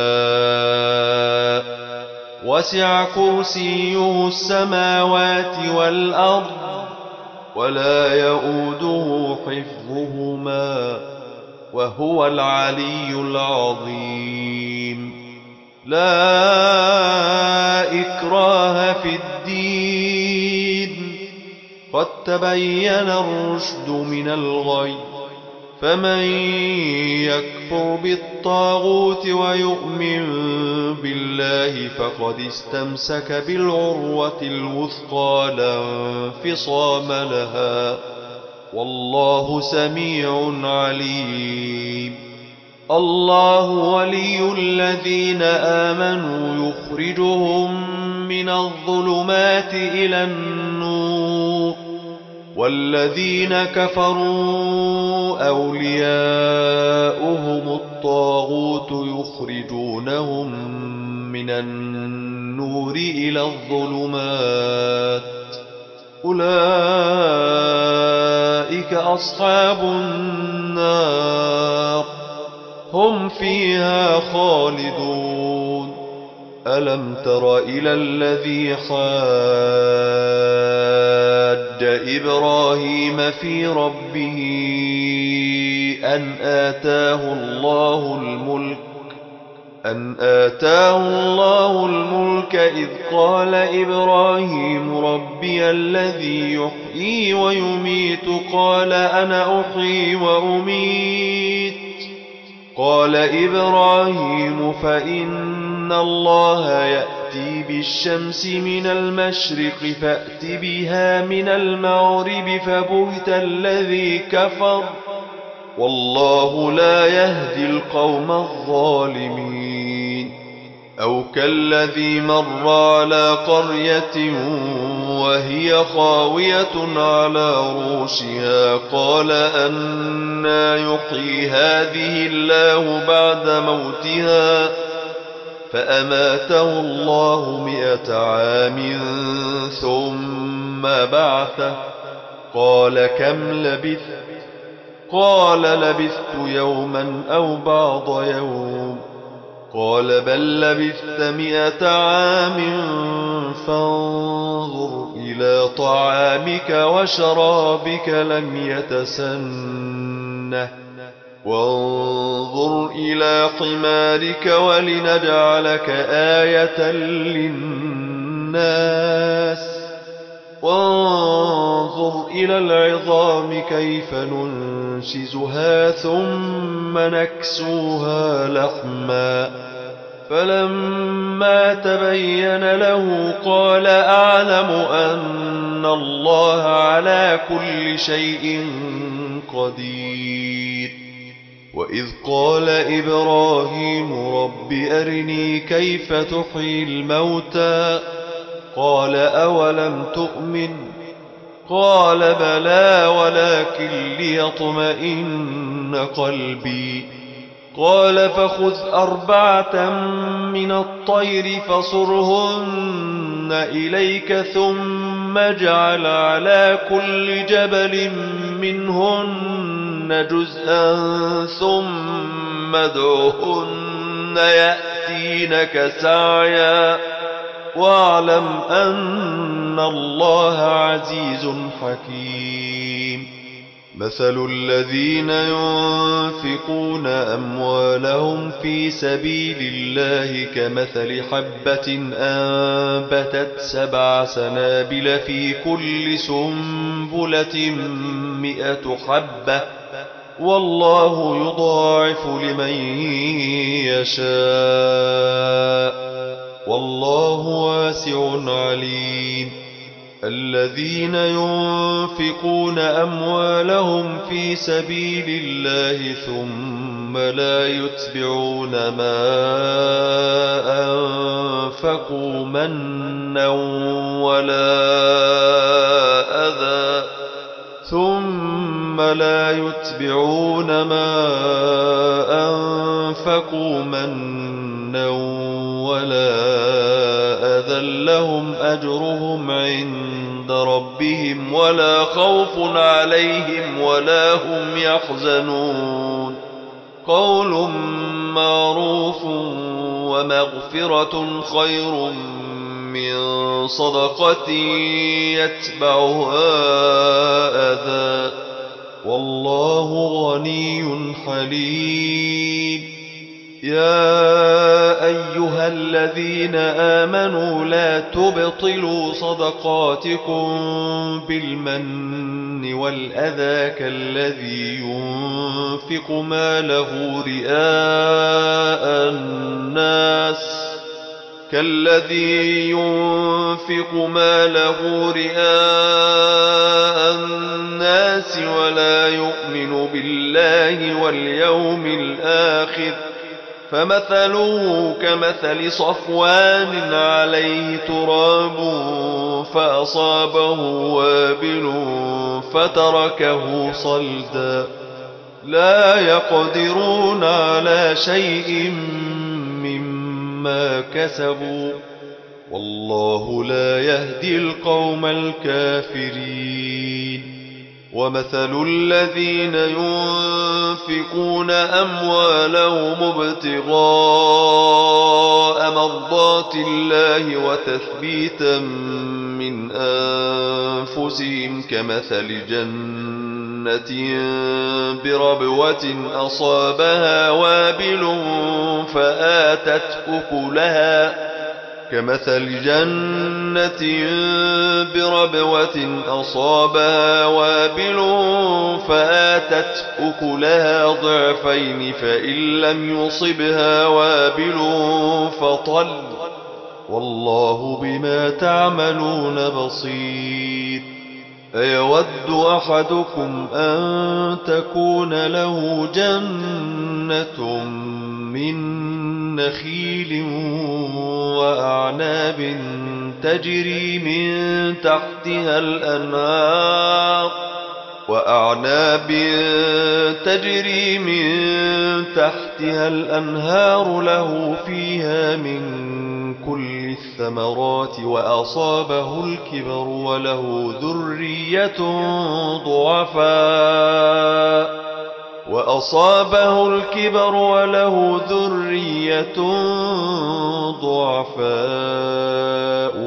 شاء وسع كرسيه السماوات والأرض ولا يؤوده حفظهما وهو العلي العظيم. لا إكراه في الدين قد تبين الرشد من الغي فمن يكفر بالطاغوت ويؤمن بالله فقد استمسك بالعروة الوثقى لا انفصام لها والله سميع عليم. الله ولي الذين آمنوا يخرجهم من الظلمات إلى النور والذين كفروا أولياؤهم الطاغوت يخرجونهم من النور إلى الظلمات أولئك أصحاب النار هم فيها خالدون. ألم تر إلى الذي حاج إبراهيم في ربه أن آتاه الله الملك أن آتاه الله الملك إذ قال إبراهيم ربي الذي يحيي ويميت قال أنا أحيي وأميت قال إبراهيم فإن الله يأتي بالشمس من المشرق فأت بها من المغرب فبهت الذي كفر والله لا يهدي القوم الظالمين. أو كالذي مر على قرية وهي خاوية على عروشها قال أنى يحيي هذه الله بعد موتها فأماته الله مئة عام ثم بعثه قال كم لبثت قال لبثت يوما أو بعض يوم قال بل لبثت مئة عام فانظر إلى طعامك وشرابك لم يتسنه وانظر إلى حمارك ولنجعلك آية للناس وانظر إلى العظام كيف ننشزها ثم نكسوها لحما فلما تبين له قال أعلم أن الله على كل شيء قدير. وإذ قال إبراهيم رب أرني كيف تحيي الموتى قال أولم تؤمن قال بلى ولكن ليطمئن قلبي قال فخذ أربعة من الطير فصرهن إليك ثم اجعل على كل جبل منهن جزءا ثم ادعهن يأتينك سعيا واعلم أن الله عزيز حكيم. مثل الذين ينفقون أموالهم في سبيل الله كمثل حبة أنبتت سبع سنابل في كل سنبلة مئة حبة والله يضاعف لمن يشاء والله واسع عليم. الذين ينفقون أموالهم في سبيل الله ثم لا يتبعون ما أنفقوا منا ولا أذى ثم لا يتبعون ما أنفقوا منا ولا أذى لهم أجرهم عند ربهم ولا خوف عليهم ولا هم يحزنون. قول معروف ومغفرة خير من صدقة يتبعها أذى والله غني حليم. يا أيها الذين آمنوا لا تبطلوا صدقاتكم بالمن والأذى كالذي ينفق ماله رئاء الناس كالذي ينفق ماله رئاء الناس ولا يؤمن بالله واليوم الآخر فمثله كمثل صفوان عليه تراب فأصابه وابل فتركه صلدا لا يقدرون على شيء مما كسبوا والله لا يهدي القوم الكافرين. ومثل الذين ينفقون أموالهم ابتغاء مرضات الله وتثبيتا من أنفسهم كمثل جنة بربوة أصابها وابل فآتت أكلها كمثل جنة بربوة أصابها وابل فآتت أكلها ضعفين فإن لم يصبها وابل فطل والله بما تعملون بصير. أيود أحدكم أن تكون له جنة من نخيل وأعناب تجري من تحتها الأنهار وأعناب تجري من تحتها الأنهار له فيها من كل الثمرات وأصابه الكبر وله ذرية ضعفاء وأصابه الكبر وله ذرية ضعفاء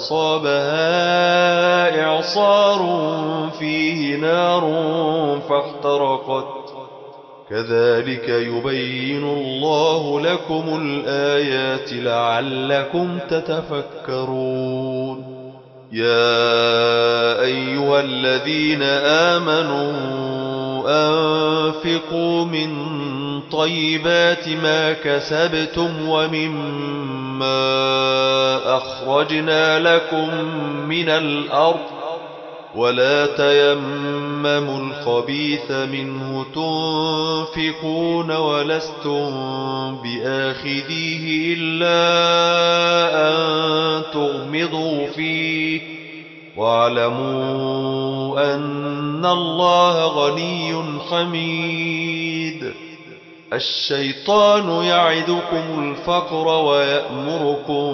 فأصابها إعصار فيه نار فاحترقت كذلك يبين الله لكم الآيات لعلكم تتفكرون. يا أيها الذين آمنوا أنفقوا من طيبات ما كسبتم ومما أخرجنا لكم من الأرض ولا تيمموا الخبيث منه تنفقون ولستم بآخذيه إلا أن تغمضوا فيه واعلموا أن الله غني حميد. الشيطان يعدكم الفقر ويأمركم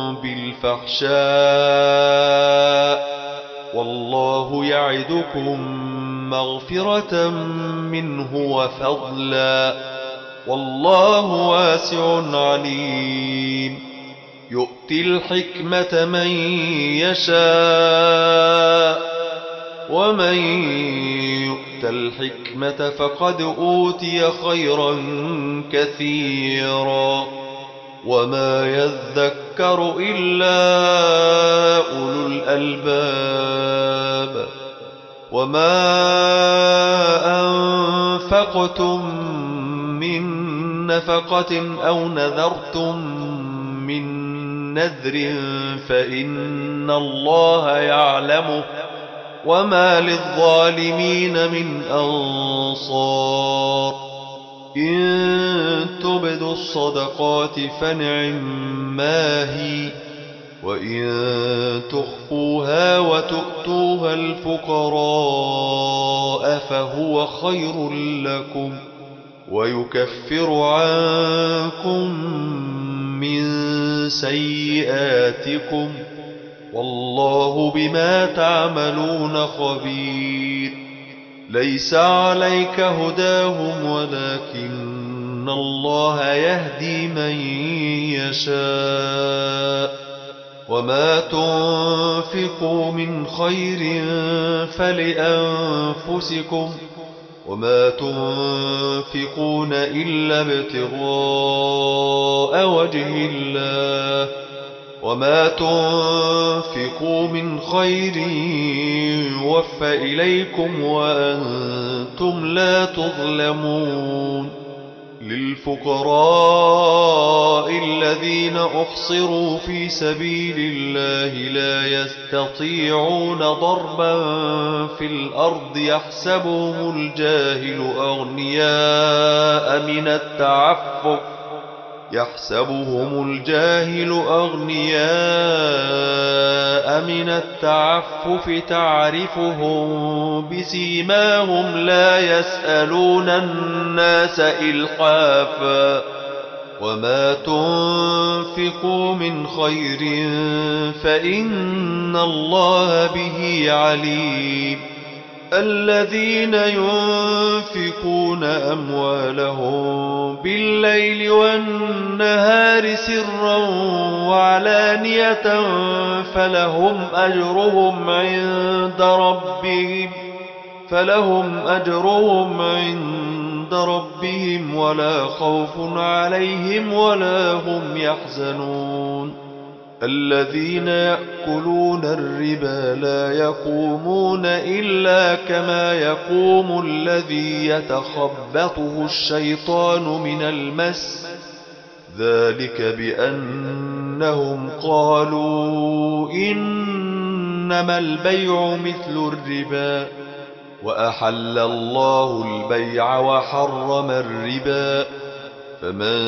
بالفحشاء والله يعدكم مغفرة منه وفضلا والله واسع عليم. يؤتي الحكمة من يشاء ومن يؤت الحكمة فقد أوتي خيرا كثيرا وما يذكر إلا أولو الألباب. وما أنفقتم من نفقة أو نذرتم من نذر فإن الله يعلمه وما للظالمين من أنصار. إن تبدوا الصدقات فنعما هي وإن تخفوها وتؤتوها الفقراء فهو خير لكم ويكفر عنكم من سيئاتكم والله بما تعملون خبير. ليس عليك هداهم ولكن الله يهدي من يشاء وما تنفقوا من خير فلأنفسكم وما تنفقون إلا ابتغاء وجه الله وما تنفقوا من خير يوفى إليكم وأنتم لا تظلمون. للفقراء الذين أحصروا في سبيل الله لا يستطيعون ضربا في الأرض يحسبهم الجاهل أغنياء من التعفف يحسبهم الجاهل أغنياء من التعفف تعرفهم بسيماهم لا يسألون الناس إلحافا وما تنفقوا من خير فإن الله به عليم. الذين ينفقون أموالهم بالليل والنهار سرا وعلانية فلهم أجرهم عند ربهم فلهم أجرهم عند ربهم ولا خوف عليهم ولا هم يحزنون. الذين يأكلون الربا لا يقومون إلا كما يقوم الذي يتخبطه الشيطان من المس ذلك بأنهم قالوا إنما البيع مثل الربا وأحل الله البيع وحرم الربا. فمن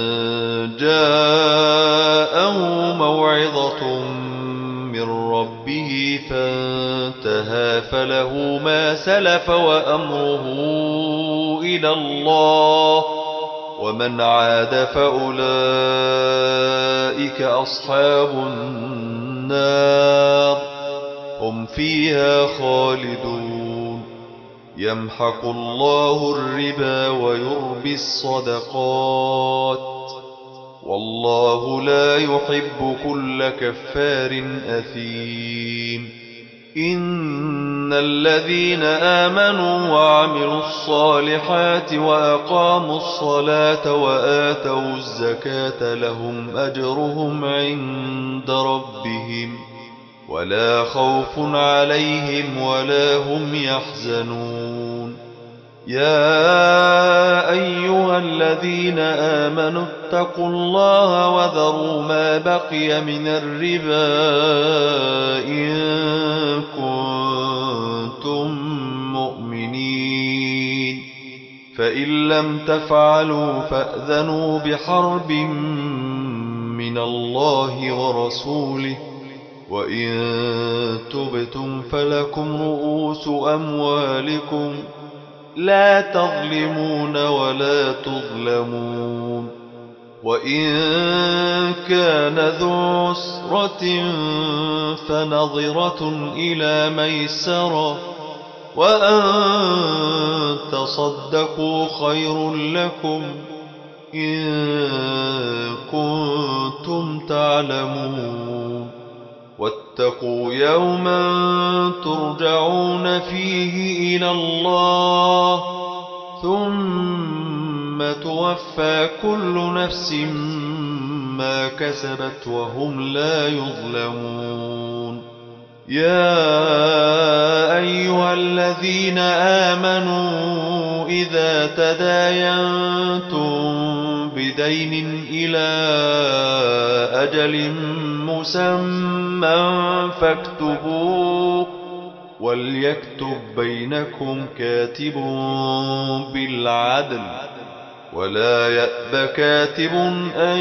جاءه موعظة من ربه فانتهى فله ما سلف وأمره إلى الله ومن عاد فأولئك أصحاب النار هم فيها خالدون. يمحق الله الربا ويربي الصدقات والله لا يحب كل كفار أثيم. إن الذين آمنوا وعملوا الصالحات وأقاموا الصلاة وآتوا الزكاة لهم أجرهم عند ربهم ولا خوف عليهم ولا هم يحزنون. يا أيها الذين آمنوا اتقوا الله وذروا ما بقي من الربا إن كنتم مؤمنين فإن لم تفعلوا فأذنوا بحرب من الله ورسوله وإن تبتم فلكم رؤوس أموالكم لا تظلمون ولا تظلمون وإن كان ذو عسرة فنظرة إلى ميسرة وأن تصدقوا خير لكم إن كنتم تعلمون واتقوا يوما ترجعون فيه إلى الله ثم توفى كل نفس ما كسبت وهم لا يظلمون يا أيها الذين آمنوا إذا تداينتم بدين إلى أجل مسمى فاكتبوه وليكتب بينكم كاتب بالعدل ولا يأب كاتب أن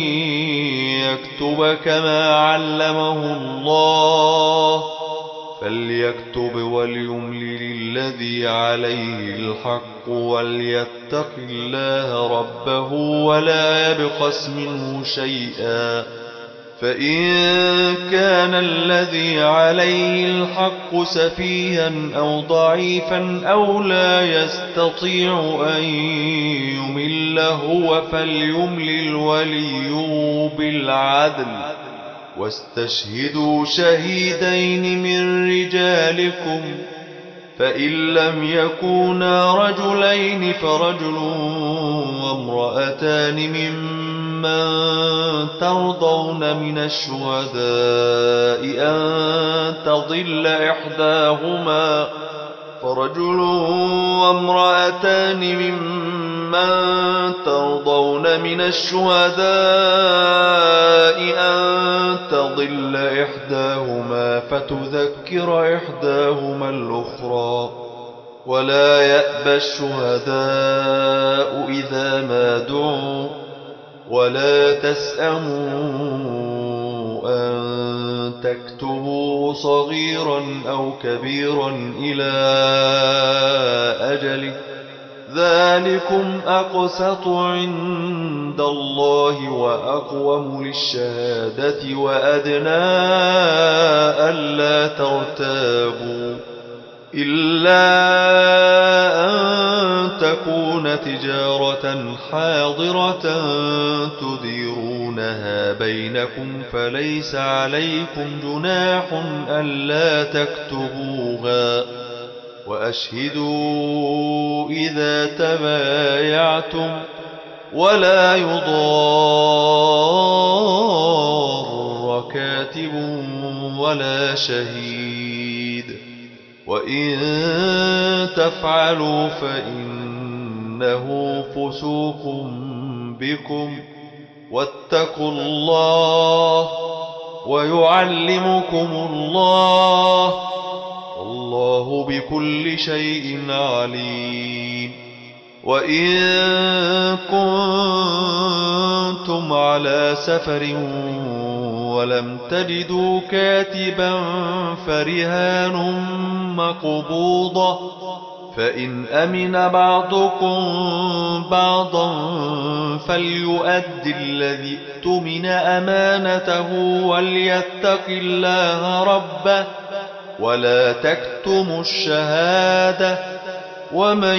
يكتب كما علمه الله فليكتب وليملل الذي عليه الحق وليتق الله ربه ولا يبخس منه شيئا فإن كان الذي عليه الحق سفيها أو ضعيفا أو لا يستطيع أن يمل هو فليملل وليه بالعدل واستشهدوا شهيدين من رجالكم فإن لم يكونا رجلين فرجل وامرأتان ممن ترضون من الشهداء أن تضل إحداهما فرجل وامرأتان ممن ترضون من الشهداء أن تضل إحداهما فتذكر إحداهما الأخرى ولا يأبى الشهداء إذا ما دعوا ولا تسأموا أن تكتبوا صغيرا أو كبيرا إلى أجله ذلكم أقسط عند الله وأقوم للشهادة وأدنى ألا ترتابوا إلا أن تكون تجارة حاضرة تديرونها بينكم فليس عليكم جناح ألا تكتبوها وأشهدوا إذا تبايعتم ولا يضار كاتب ولا شهيد وإن تفعلوا فإنه فسوق بكم واتقوا الله ويعلمكم الله والله بكل شيء عليم وإن كنتم على سفر ولم تجدوا كاتبا فرهان مقبوضة فإن أمن بعضكم بعضا فليؤد الذي اؤتمن أمانته وليتق الله ربه ولا تكتموا الشهادة ومن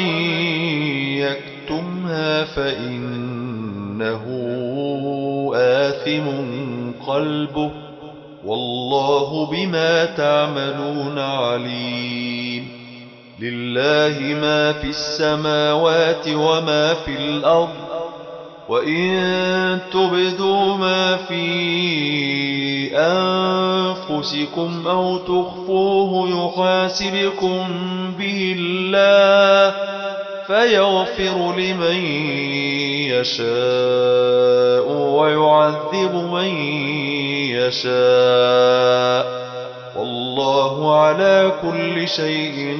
يكتمها فإنه آثم قلبه والله بما تعملون عليم لله ما في السماوات وما في الأرض وإن تبدوا ما في أنفسكم أو تخفوه يحاسبكم به الله فيغفر لمن يشاء ويعذب من يشاء، والله على كل شيء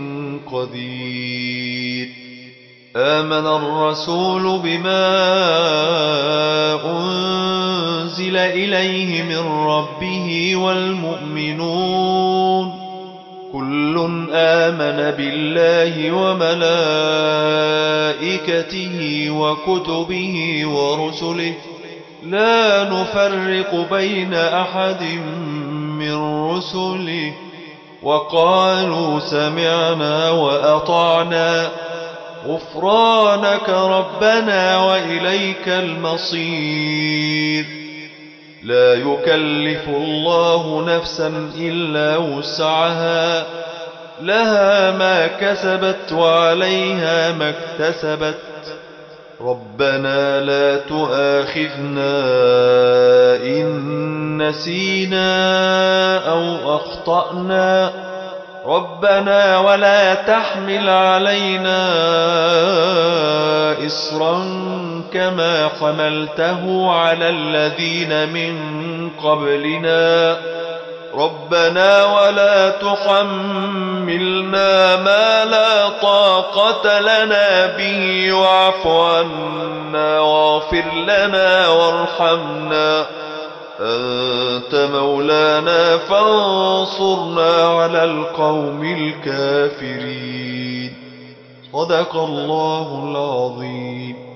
قدير. آمن الرسول بما أنزل إليه من ربه والمؤمنون كل آمن بالله وملائكته وكتبه ورسله لا نفرق بين أحد من رسله وقالوا سمعنا وأطعنا غفرانك ربنا وإليك المصير. لا يكلف الله نفسا إلا وسعها، لها ما كسبت وعليها ما اكتسبت. ربنا لا تؤاخذنا إن نسينا أو أخطأنا، ربنا ولا تحمل علينا إصرا كما حملته على الذين من قبلنا، ربنا ولا تحملنا ما لا طاقة لنا به واعف عنا واغفر لنا وارحمنا أنت مولانا فانصرنا على القوم الكافرين. صدق الله العظيم.